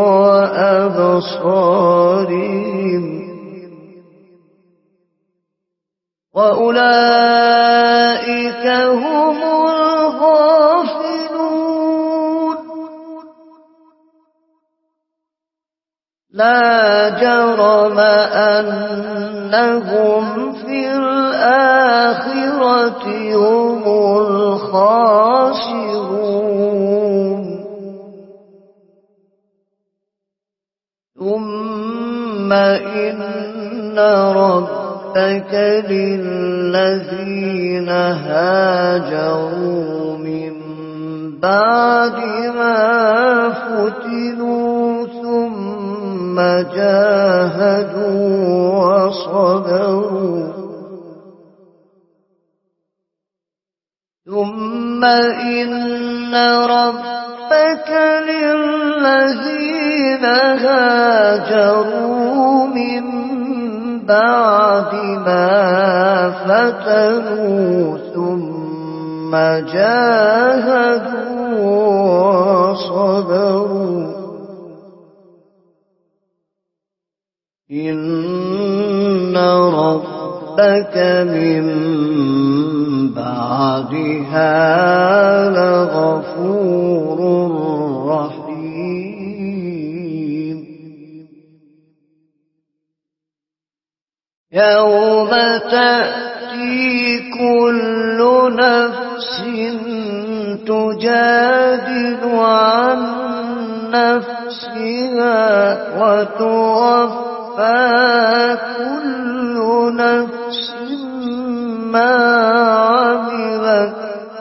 وأبصارهم وأولئك هم الغافلون. لا جرم أنهم في الآخرة هم الخاسرون. ثم إن ربك للذين هاجروا من بعد ما فتنوا ثم جاهدوا وصبروا ثم إن ربك للذين هاجروا من بعد ما فتنوا ثم جاهدوا وصبروا إن ربك من بعدها لغفور رحيم. يوم تأتي كل نفس تجادل عن نفسها وتوفى كل نفس ما عملت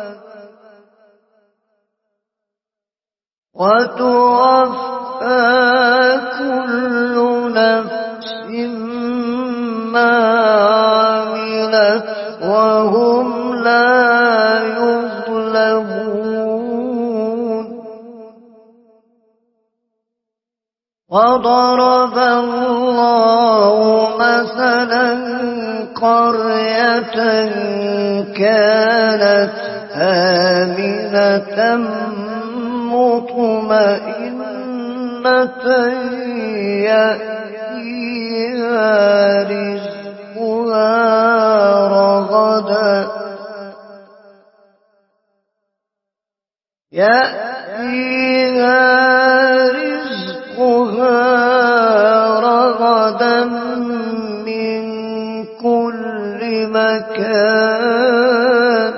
وتوفى كل نفس ما عملت وهم لا يظلمون. وضرب الله مثلا قرية كانت آمنة مطمئنة يأتيها رزقها رغدا يأتيها رزقها رغدا من كل مكان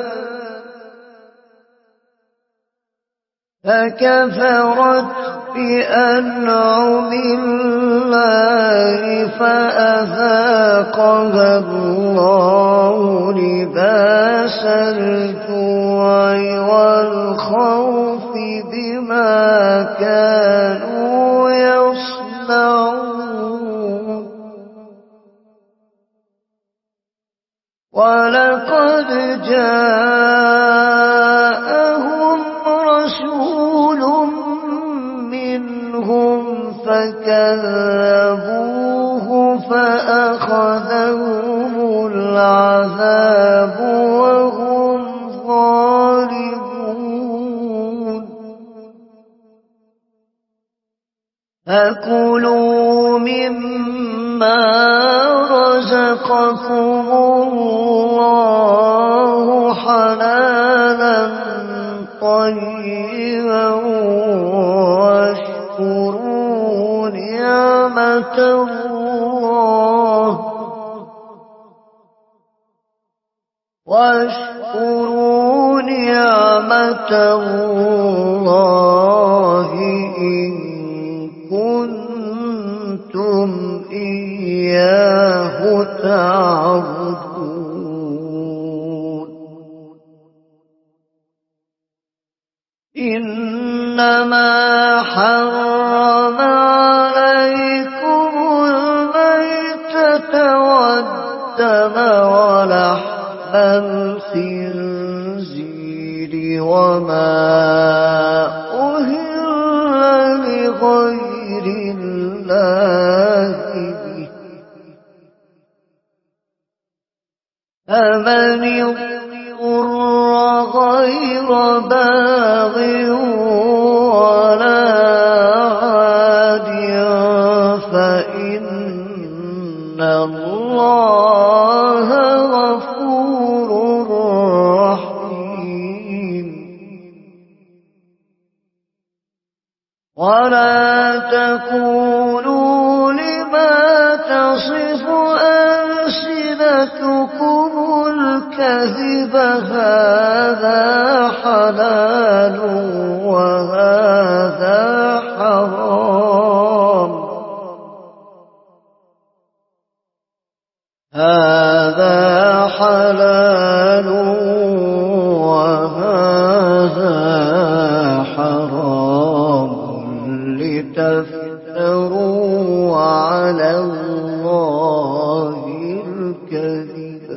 فكفرت بأنعم الله فأذاقها الله لباس الجوع والخوف بما كانوا يصنعون. ولقد جاءهم رسول منهم فكذبوه فأخذهم العذاب وهم ظالمون. فكلوا مما رزقكم الله حلالا طيبا واشكروا نعمة نعمة الله واشكروا نعمة الله إن كنتم إياه تعبدون إنما حرم عليكم الميتة والدم ولحم الخنزير وما أهل لغير الله به فمن اضطر غير باغ ولا عاد فإن الله غفور رحيم ولا تقولوا لما تصف ألسنتكم الكذب هذا حلال وهذا حرام هذا حلال وهذا حرام لتفتروا على الله الكذب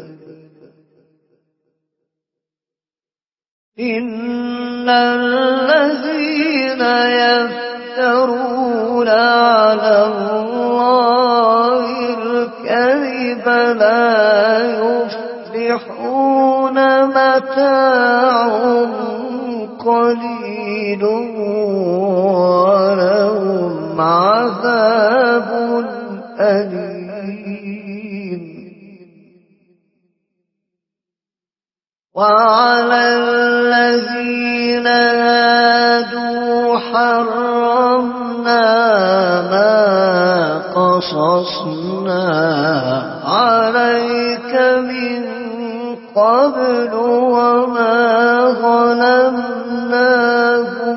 إن الذين يفترون على الله الكذب لا يفلحون متاع قليل ولهم عذاب أليم وعلى الذين هادوا حرمنا ما قصصنا عليك من قبل وما ظلمناهم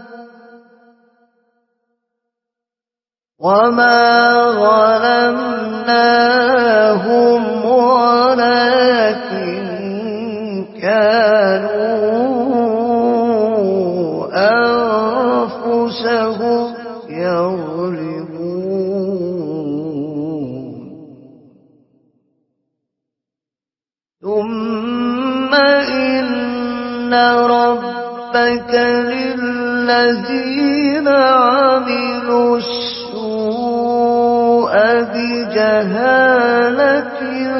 وما ظلمناهم ولكن كانوا أنفسهم يظلمون ثم إن ربك للذين عملوا السوء بجهالة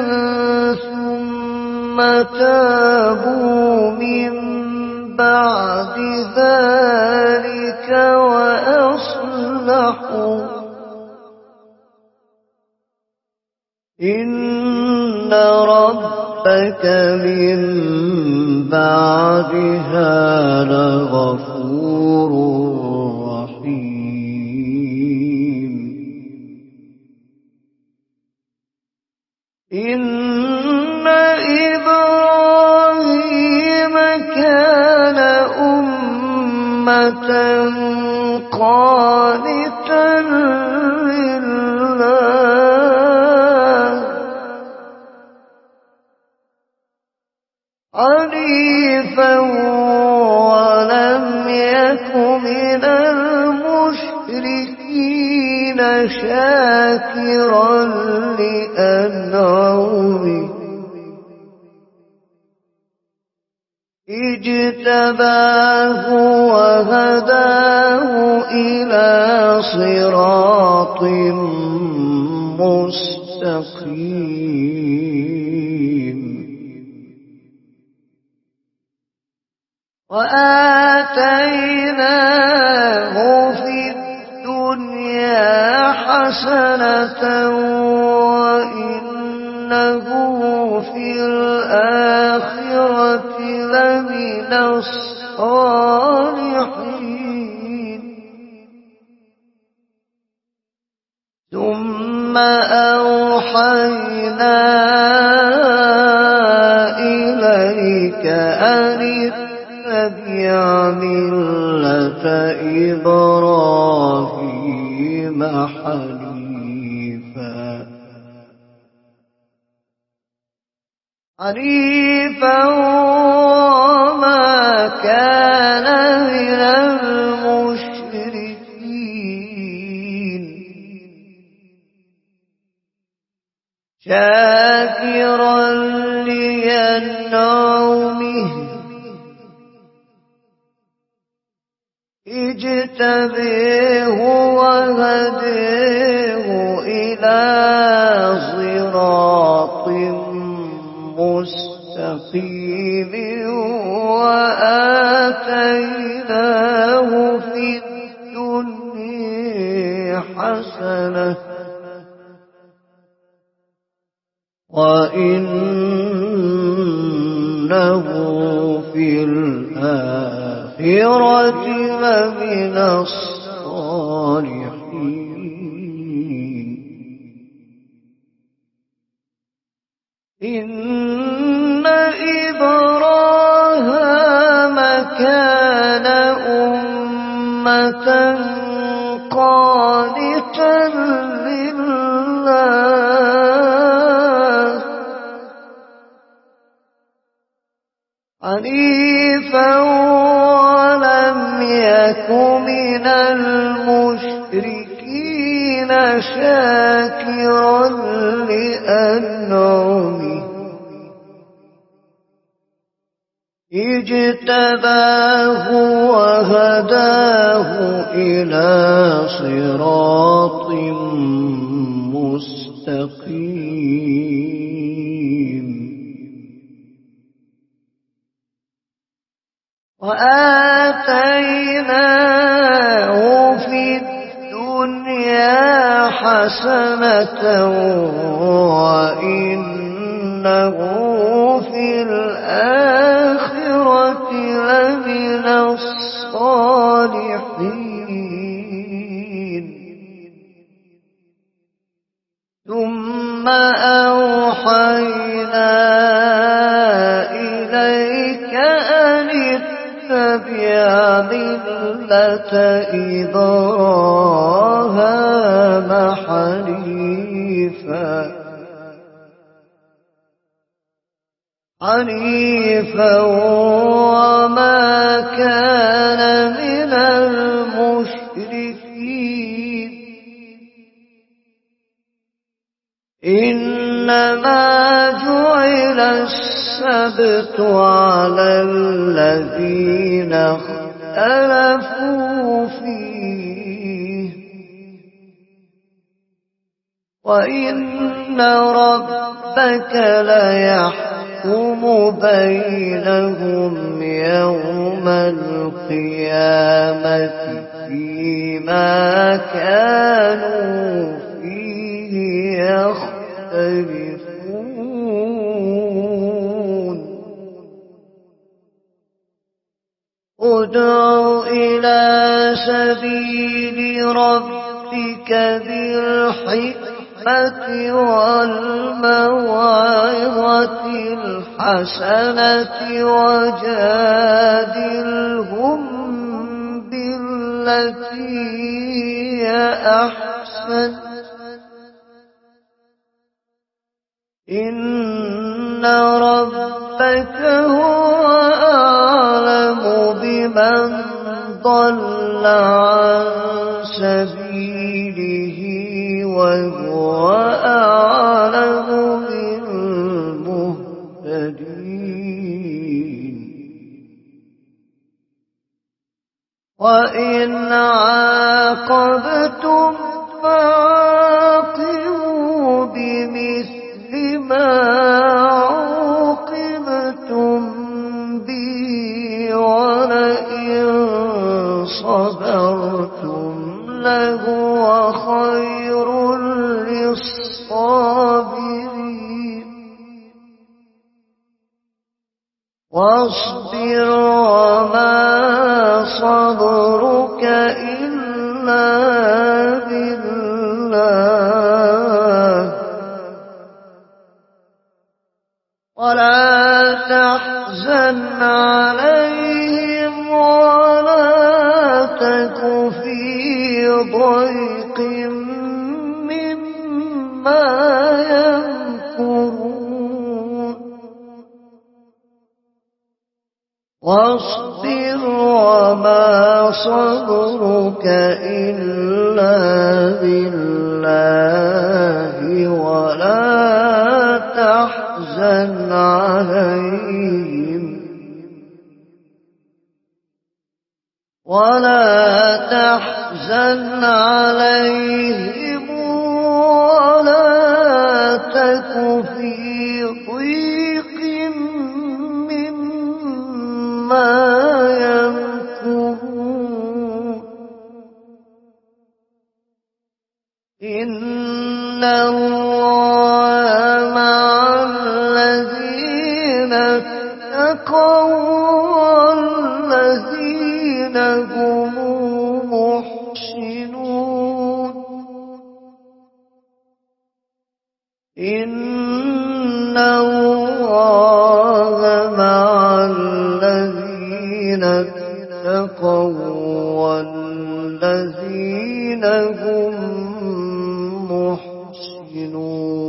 ثم تابوا من بعد ذلك وأصلحوا إن ربك من بعدها لغفور رحيم إن إبراهيم كان أمة قانتا لله حنيفا ولم يك من المشركين شاكرا لأنعمه اجتباه وهداه إلى صراط مستقيم وآتيناه في الدنيا حسنة وإنه في الآخرة لمن الصالحين ثم أوحينا إليك أن اتبع ملة إبراهيم حنيفا حنيفا وما كان من المشركين شاكرا لأنعمه اجتبيه وهديه إلى صراط مستقيم وآتيناه في الدنيا حسنة وإنه في الآخرة لمن الصالحين إن إبراهيم كان أمة قانتا لله حنيفا ولم يك من المشركين شاكرا لأنعمه اجتباه وهداه إلى صراط مستقيم وآتيناه في الدنيا حسنة وإنه في الآخرة لمن الصالحين ثم أوحينا إليك أن اتبع ملة إبراهيم حنيفا حنيفا وما كان من المشركين إنما جعل السبت على الذين اختلفوا فيه وإن ربك ليحكم بينهم يوم القيامة فيما كانوا فيه يختلفون ادع إلى سبيل ربك بالحكمة والموعظة الحسنة وجادلهم بالتي هي أحسن إن ربك هو أعلم بمن ضل عن سبيله وهو أعلم بالمهتدين وإن عاقبتم فعاقبوا بمثل ما عوقبتم به ولئن صبرتم لهو خير للصابرين واصبر وما صبرك إلا بالله تحزن عليهم ولا تك في ضيق مما يمكرون واصبر وما صبرك إلا بالله ولا تحزن عليهم ولا تحزن عليهم ولا تك في ضيق مما يمكرون إن الله مع الذين اتقوا والذين هم محسنون إن الله مع الذين اتقوا والذين هم محسنون